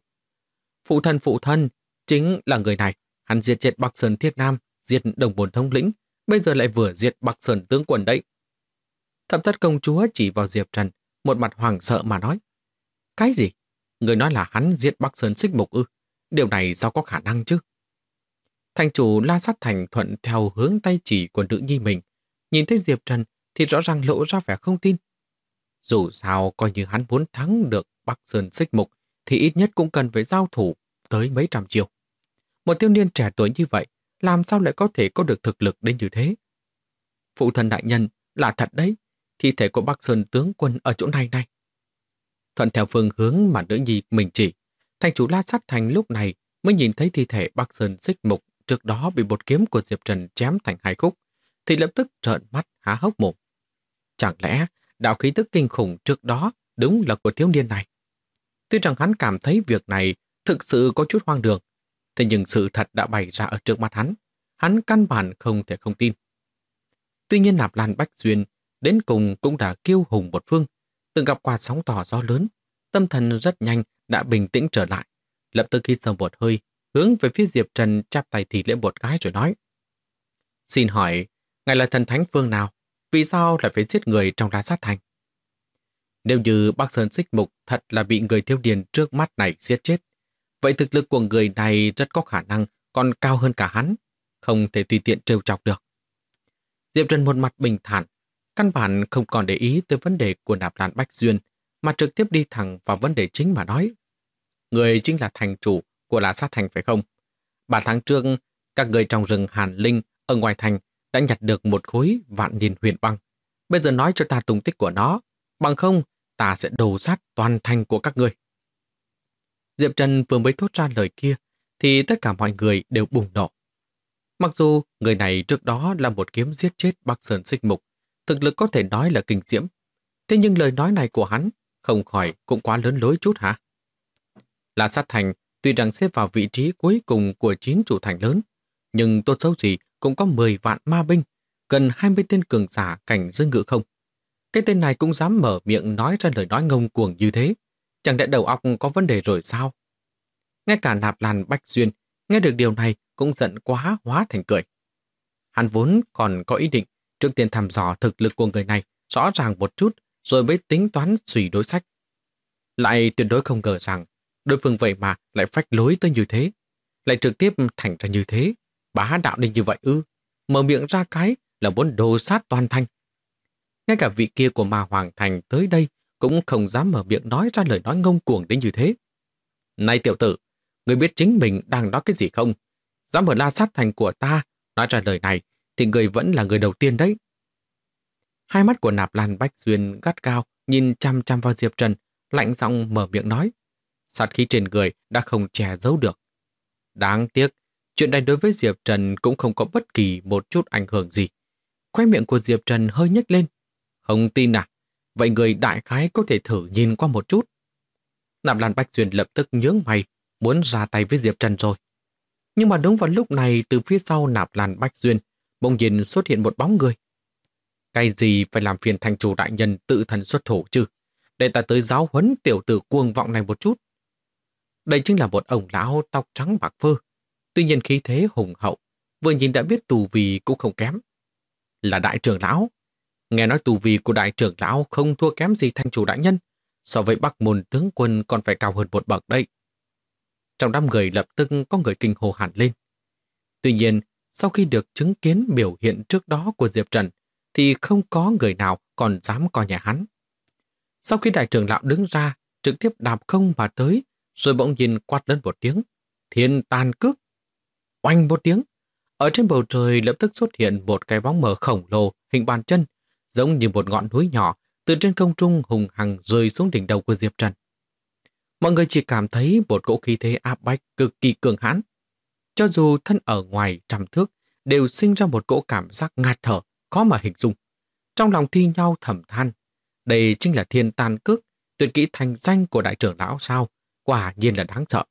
Phụ thân, chính là người này. Hắn diệt chết Bắc Sơn Thiết Nam, diệt Đồng Bồn thống lĩnh, bây giờ lại vừa diệt Bắc Sơn tướng quân đấy. Thập Thất công chúa chỉ vào Diệp Trần, một mặt hoảng sợ mà nói. Cái gì? Người nói là hắn giết Bắc Sơn Xích Mục ư? Điều này sao có khả năng chứ? Thành chủ La Sát Thành thuận theo hướng tay chỉ của nữ nhi mình, nhìn thấy Diệp Trần thì rõ ràng lộ ra vẻ không tin. Dù sao coi như hắn muốn thắng được Bắc Sơn Xích Mục thì ít nhất cũng cần phải giao thủ tới mấy trăm chiêu. Một thiếu niên trẻ tuổi như vậy làm sao lại có thể có được thực lực đến như thế? Phụ thân đại nhân, là thật đấy, thi thể của Bắc Sơn tướng quân ở chỗ này này. Thuận theo phương hướng mà nữ nhi mình chỉ, thành chủ La Sát Thành lúc này mới nhìn thấy thi thể Bắc Sơn Xích Mục trước đó bị một kiếm của Diệp Trần chém thành hai khúc, thì lập tức trợn mắt há hốc mồm. Chẳng lẽ đạo khí tức kinh khủng trước đó đúng là của thiếu niên này? Tuy rằng hắn cảm thấy việc này thực sự có chút hoang đường, thế nhưng sự thật đã bày ra ở trước mắt hắn căn bản không thể không tin. Tuy nhiên Nạp Lan Bách Xuyên đến cùng cũng đã kiêu hùng một phương, từng gặp qua sóng to gió lớn, tâm thần rất nhanh đã bình tĩnh trở lại, lập tức hít sâu một hơi, hướng về phía Diệp Trần chắp tay thì lễ một cái rồi nói. Xin hỏi, ngài là thần thánh phương nào? Vì sao lại phải giết người trong La Sát Thành? Nếu như Bắc Sơn Xích Mục thật là bị người thiếu niên trước mắt này giết chết, vậy thực lực của người này rất có khả năng còn cao hơn cả hắn, không thể tùy tiện trêu chọc được. Diệp Trần một mặt bình thản, Căn bản không còn để ý tới vấn đề của Nạp Lan Bách Duyên, mà trực tiếp đi thẳng vào vấn đề chính mà nói. Người chính là thành chủ của La Sát Thành phải không? 3 tháng trước, các người trong rừng Hàn Linh ở ngoài thành đã nhặt được một khối vạn niên huyền băng. Bây giờ nói cho ta tung tích của nó, bằng không ta sẽ đồ sát toàn thành của các người. Diệp Trần vừa mới thốt ra lời kia, thì tất cả mọi người đều bùng nổ. Mặc dù người này trước đó là một kiếm giết chết Bắc Sơn Xích Mục, thực lực có thể nói là kinh diễm. Thế nhưng lời nói này của hắn không khỏi cũng quá lớn lối chút hả? La Sát Thành tuy rằng xếp vào vị trí cuối cùng của 9 chủ thành lớn, nhưng tốt xấu gì cũng có 10 vạn ma binh, gần 20 tên cường giả cảnh giới ngự không. Cái tên này cũng dám mở miệng nói ra lời nói ngông cuồng như thế, chẳng lẽ đầu óc có vấn đề rồi sao? Ngay cả Nạp Lan Bách Duyên nghe được điều này cũng giận quá hóa thành cười. Hắn vốn còn có ý định trước tiên thăm dò thực lực của người này rõ ràng một chút rồi mới tính toán suy đối sách. Lại tuyệt đối không ngờ rằng đối phương vậy mà lại phách lối tới như thế, lại trực tiếp thành ra như thế, bá đạo đến như vậy ư? Mở miệng ra cái là muốn đồ sát toàn thành. Ngay cả vị kia của Ma Hoàng Thành tới đây cũng không dám mở miệng nói ra lời nói ngông cuồng đến như thế. Này tiểu tử, người biết chính mình đang nói cái gì không? Dám ở La Sát Thành của ta nói ra lời này thì người vẫn là người đầu tiên đấy. Hai mắt của Nạp Lan Bách Duyên gắt gao nhìn chăm chăm vào Diệp Trần, lạnh giọng mở miệng nói. Sát khí trên người đã không che giấu được. Đáng tiếc, chuyện này đối với Diệp Trần cũng không có bất kỳ một chút ảnh hưởng gì. Khóe miệng của Diệp Trần hơi nhếch lên. Không tin à? Vậy người đại khái có thể thử nhìn qua một chút. Nạp Lan Bách Duyên lập tức nhướng mày, muốn ra tay với Diệp Trần rồi. Nhưng mà đúng vào lúc này, từ phía sau Nạp Lan Bách Duyên bỗng nhiên xuất hiện một bóng người. Cái gì phải làm phiền thành chủ đại nhân tự thân xuất thủ chứ? Để ta tới giáo huấn tiểu tử cuồng vọng này một chút. Đây chính là một ông lão tóc trắng bạc phơ. Tuy nhiên khí thế hùng hậu, vừa nhìn đã biết tù vi cũng không kém. Là đại trưởng lão. Nghe nói tù vi của đại trưởng lão không thua kém gì thành chủ đại nhân. So với Bắc Môn tướng quân còn phải cao hơn một bậc đây. Trong đám người lập tức có người kinh hô hẳn lên. Tuy nhiên, sau khi được chứng kiến biểu hiện trước đó của Diệp Trần, thì không có người nào còn dám coi nhẹ hắn. Sau khi đại trưởng lão đứng ra, trực tiếp đạp không mà tới, rồi bỗng nhìn quát lên một tiếng. Thiên tàn cước! Oanh một tiếng! Ở trên bầu trời lập tức xuất hiện một cái bóng mờ khổng lồ hình bàn chân, giống như một ngọn núi nhỏ, từ trên không trung hùng hằng rơi xuống đỉnh đầu của Diệp Trần. Mọi người chỉ cảm thấy một cỗ khí thế áp bách cực kỳ cường hãn. Cho dù thân ở ngoài trăm thước, đều sinh ra một cỗ cảm giác ngạt thở, khó mà hình dung. Trong lòng thi nhau thầm than, đây chính là thiên tàn cước, tuyệt kỹ thành danh của đại trưởng lão sao, quả nhiên là đáng sợ.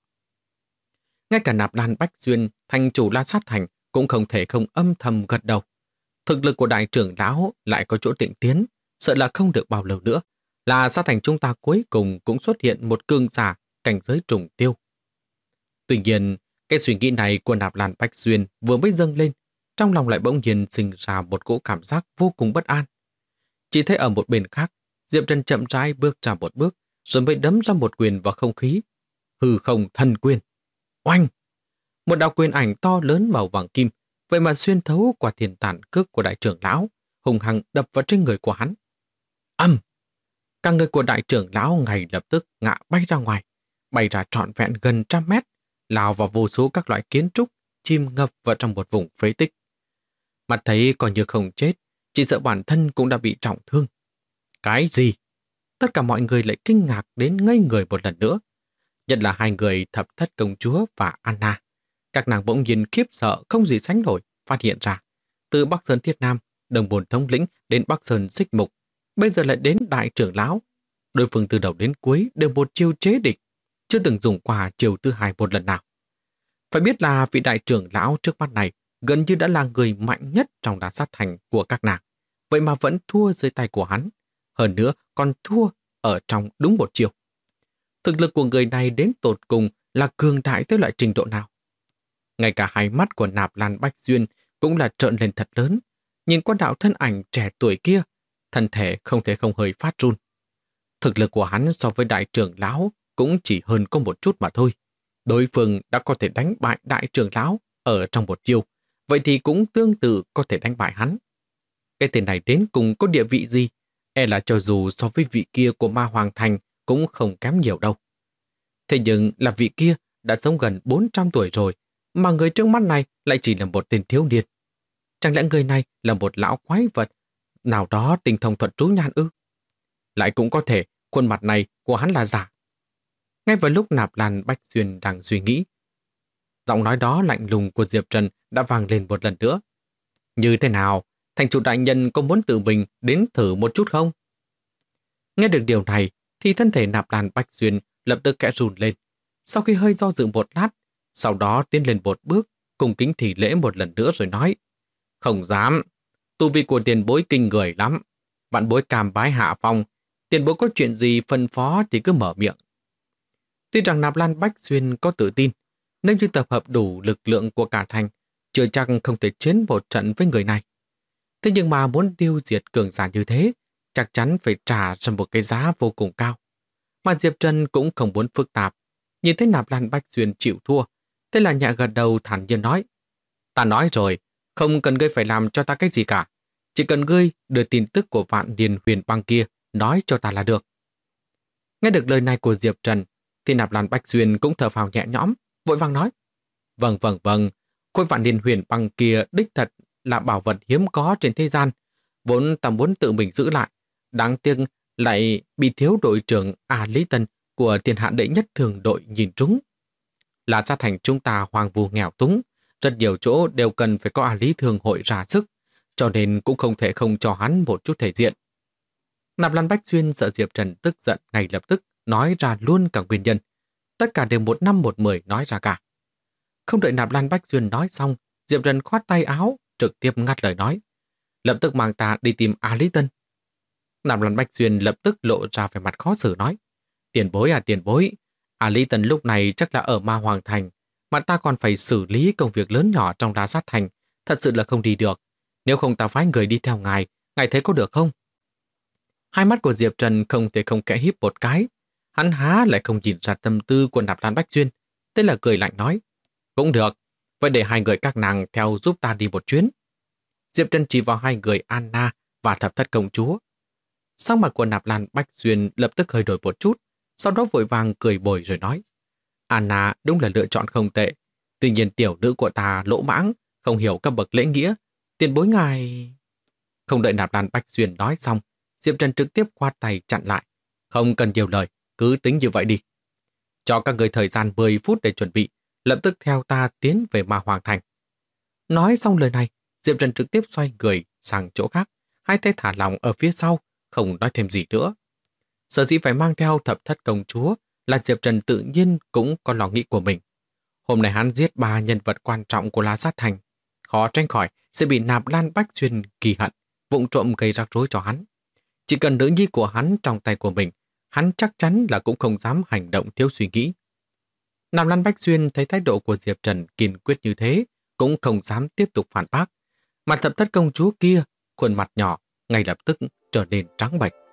Ngay cả Nạp Lan Bách Duyên, thành chủ La Sát Thành, cũng không thể không âm thầm gật đầu. Thực lực của đại trưởng lão lại có chỗ tịnh tiến, sợ là không được bao lâu nữa. La Sát Thành chúng ta cuối cùng cũng xuất hiện một cường giả cảnh giới trùng tiêu. Tuy nhiên, cái suy nghĩ này của Nạp Lan Bách Duyên vừa mới dâng lên, trong lòng lại bỗng nhiên sinh ra một cỗ cảm giác vô cùng bất an. Chỉ thấy ở một bên khác, Diệp Trần chậm rãi bước ra một bước, rồi mới đấm ra một quyền vào không khí. Hư không thần quyền. Oanh! Một đạo quyền ảnh to lớn màu vàng kim, vậy mà xuyên thấu qua thiên tàn cước của đại trưởng lão, hùng hăng đập vào trên người của hắn. Âm! Cả người của đại trưởng lão ngay lập tức ngã bay ra ngoài, bay ra trọn vẹn gần 100 mét, lao vào vô số các loại kiến trúc, chìm ngập vào trong một vùng phế tích. Mặt thấy còn như không chết, chỉ sợ bản thân cũng đã bị trọng thương. Cái gì? Tất cả mọi người lại kinh ngạc đến ngây người một lần nữa. Nhất là hai người Thập Thất Công Chúa và Anna. Các nàng bỗng nhiên khiếp sợ không gì sánh nổi, phát hiện ra. Từ Bắc Sơn Thiết Nam, Đồng Bồn Thống lĩnh đến Bắc Sơn Xích Mục, bây giờ lại đến đại trưởng lão. Đối phương từ đầu đến cuối đều một chiêu chế địch, chưa từng dùng qua chiêu thứ hai một lần nào. Phải biết là vị đại trưởng lão trước mắt này gần như đã là người mạnh nhất trong La Sát Thành của các nàng, vậy mà vẫn thua dưới tay của hắn. Hơn nữa còn thua ở trong đúng một chiêu. Thực lực của người này đến tột cùng là cường đại tới loại trình độ nào. Ngay cả hai mắt của Nạp Lan Bách Duyên cũng là trợn lên thật lớn. Nhìn qua đạo thân ảnh trẻ tuổi kia, thân thể không thể không hơi phát run. Thực lực của hắn so với đại trưởng lão cũng chỉ hơn có một chút mà thôi. Đối phương đã có thể đánh bại đại trưởng lão ở trong một chiêu, vậy thì cũng tương tự có thể đánh bại hắn. Cái tên này đến cùng có địa vị gì? E là cho dù so với vị kia của Ma Hoàng Thành cũng không kém nhiều đâu. Thế nhưng là vị kia đã sống gần 400 tuổi rồi, mà người trước mắt này lại chỉ là một tên thiếu niên. Chẳng lẽ người này là một lão quái vật nào đó tinh thông thuật trú nhàn ư? Lại cũng có thể khuôn mặt này của hắn là giả. Ngay vào lúc Nạp Lan Bách Xuyên đang suy nghĩ, giọng nói đó lạnh lùng của Diệp Trần đã vang lên một lần nữa. Như thế nào? Thành chủ đại nhân có muốn tự mình đến thử một chút không? Nghe được điều này thì thân thể Nạp Lan Bách Xuyên lập tức khẽ run lên. Sau khi hơi do dự một lát, sau đó tiến lên một bước, cung kính thì lễ một lần nữa rồi nói: Không dám, tu vi của tiền bối kinh người lắm. Vạn bối cam bái hạ phong, tiền bối có chuyện gì phân phó thì cứ mở miệng. Tuy rằng Nạp Lan Bách Xuyên có tự tin, nếu như tập hợp đủ lực lượng của cả thành, chưa chắc không thể chiến một trận với người này. Thế nhưng mà muốn tiêu diệt cường giả như thế, chắc chắn phải trả ra một cái giá vô cùng cao. Mà Diệp Trần cũng không muốn phức tạp. Nhìn thấy Nạp Lan Bách Xuyên chịu thua, thế là nhẹ gật đầu thản nhiên nói: Ta nói rồi, không cần ngươi phải làm cho ta cái gì cả. Chỉ cần ngươi đưa tin tức của Vạn Điền Huyền Băng kia nói cho ta là được. Nghe được lời này của Diệp Trần, thì Nạp Lan Bách Xuyên cũng thở phào nhẹ nhõm, vội vàng nói: Vâng, khối Vạn Điền Huyền Băng kia đích thật là bảo vật hiếm có trên thế gian, vốn ta muốn tự mình giữ lại. Đáng tiếc lại bị thiếu đội trưởng Lý Tân của Thiên Hạ đệ nhất thường đội nhìn trúng. Là gia thành chúng ta hoang vu nghèo túng, rất nhiều chỗ đều cần phải có Lý Thường hội ra sức, cho nên cũng không thể không cho hắn một chút thể diện. Nạp Lan Bách Xuyên sợ Diệp Trần tức giận ngay lập tức nói ra luôn cả nguyên nhân. Tất cả đều 1 5 1 10 nói ra cả. Không đợi Nạp Lan Bách Xuyên nói xong, Diệp Trần khoát tay áo, trực tiếp ngắt lời nói: Lập tức mang ta đi tìm Lý Tân. Nạp Lan Bách Xuyên lập tức lộ ra vẻ mặt khó xử nói: Tiền bối, Lý Tân lúc này chắc là ở Ma Hoàng Thành, mà ta còn phải xử lý công việc lớn nhỏ trong La Sát Thành, thật sự là không đi được. Nếu không ta phái người đi theo ngài thấy có được không? Hai mắt của Diệp Trần không thể không kẽ híp một cái. Hắn há lại không nhìn ra tâm tư của Nạp Lan Bách Xuyên, thế là cười lạnh nói: Cũng được, vậy để hai người các nàng theo giúp ta đi một chuyến. Diệp Trần chỉ vào hai người Anna và Thập Thất Công Chúa. Sắc mặt của Nạp Lan Bách Xuyên lập tức hơi đổi một chút, sau đó vội vàng cười bồi rồi nói: Anna đúng là lựa chọn không tệ. Tuy nhiên tiểu nữ của ta lỗ mãng, không hiểu các bậc lễ nghĩa. Tiền bối ngài... Không đợi Nạp Lan Bách Xuyên nói xong, Diệp Trần trực tiếp khoát tay chặn lại. Không cần nhiều lời, cứ tính như vậy đi. Cho các người thời gian 10 phút để chuẩn bị, lập tức theo ta tiến về Ma Hoàng Thành. Nói xong lời này, Diệp Trần trực tiếp xoay người sang chỗ khác, hai tay thả lỏng ở phía sau, không nói thêm gì nữa. Sở dĩ phải mang theo Thập Thất Công Chúa là Diệp Trần tự nhiên cũng có lo nghĩ của mình. Hôm nay hắn giết 3 nhân vật quan trọng của La Sát Thành, khó tránh khỏi sẽ bị Nạp Lan Bách Xuyên kỳ hận, vụng trộm gây rắc rối cho hắn. Chỉ cần nữ nhi của hắn trong tay của mình, hắn chắc chắn là cũng không dám hành động thiếu suy nghĩ. Nạp Lan Bách Xuyên thấy thái độ của Diệp Trần kiên quyết như thế, cũng không dám tiếp tục phản bác. Mà Thập Thất Công Chúa kia, khuôn mặt nhỏ, ngay lập tức trở nên trắng bệch.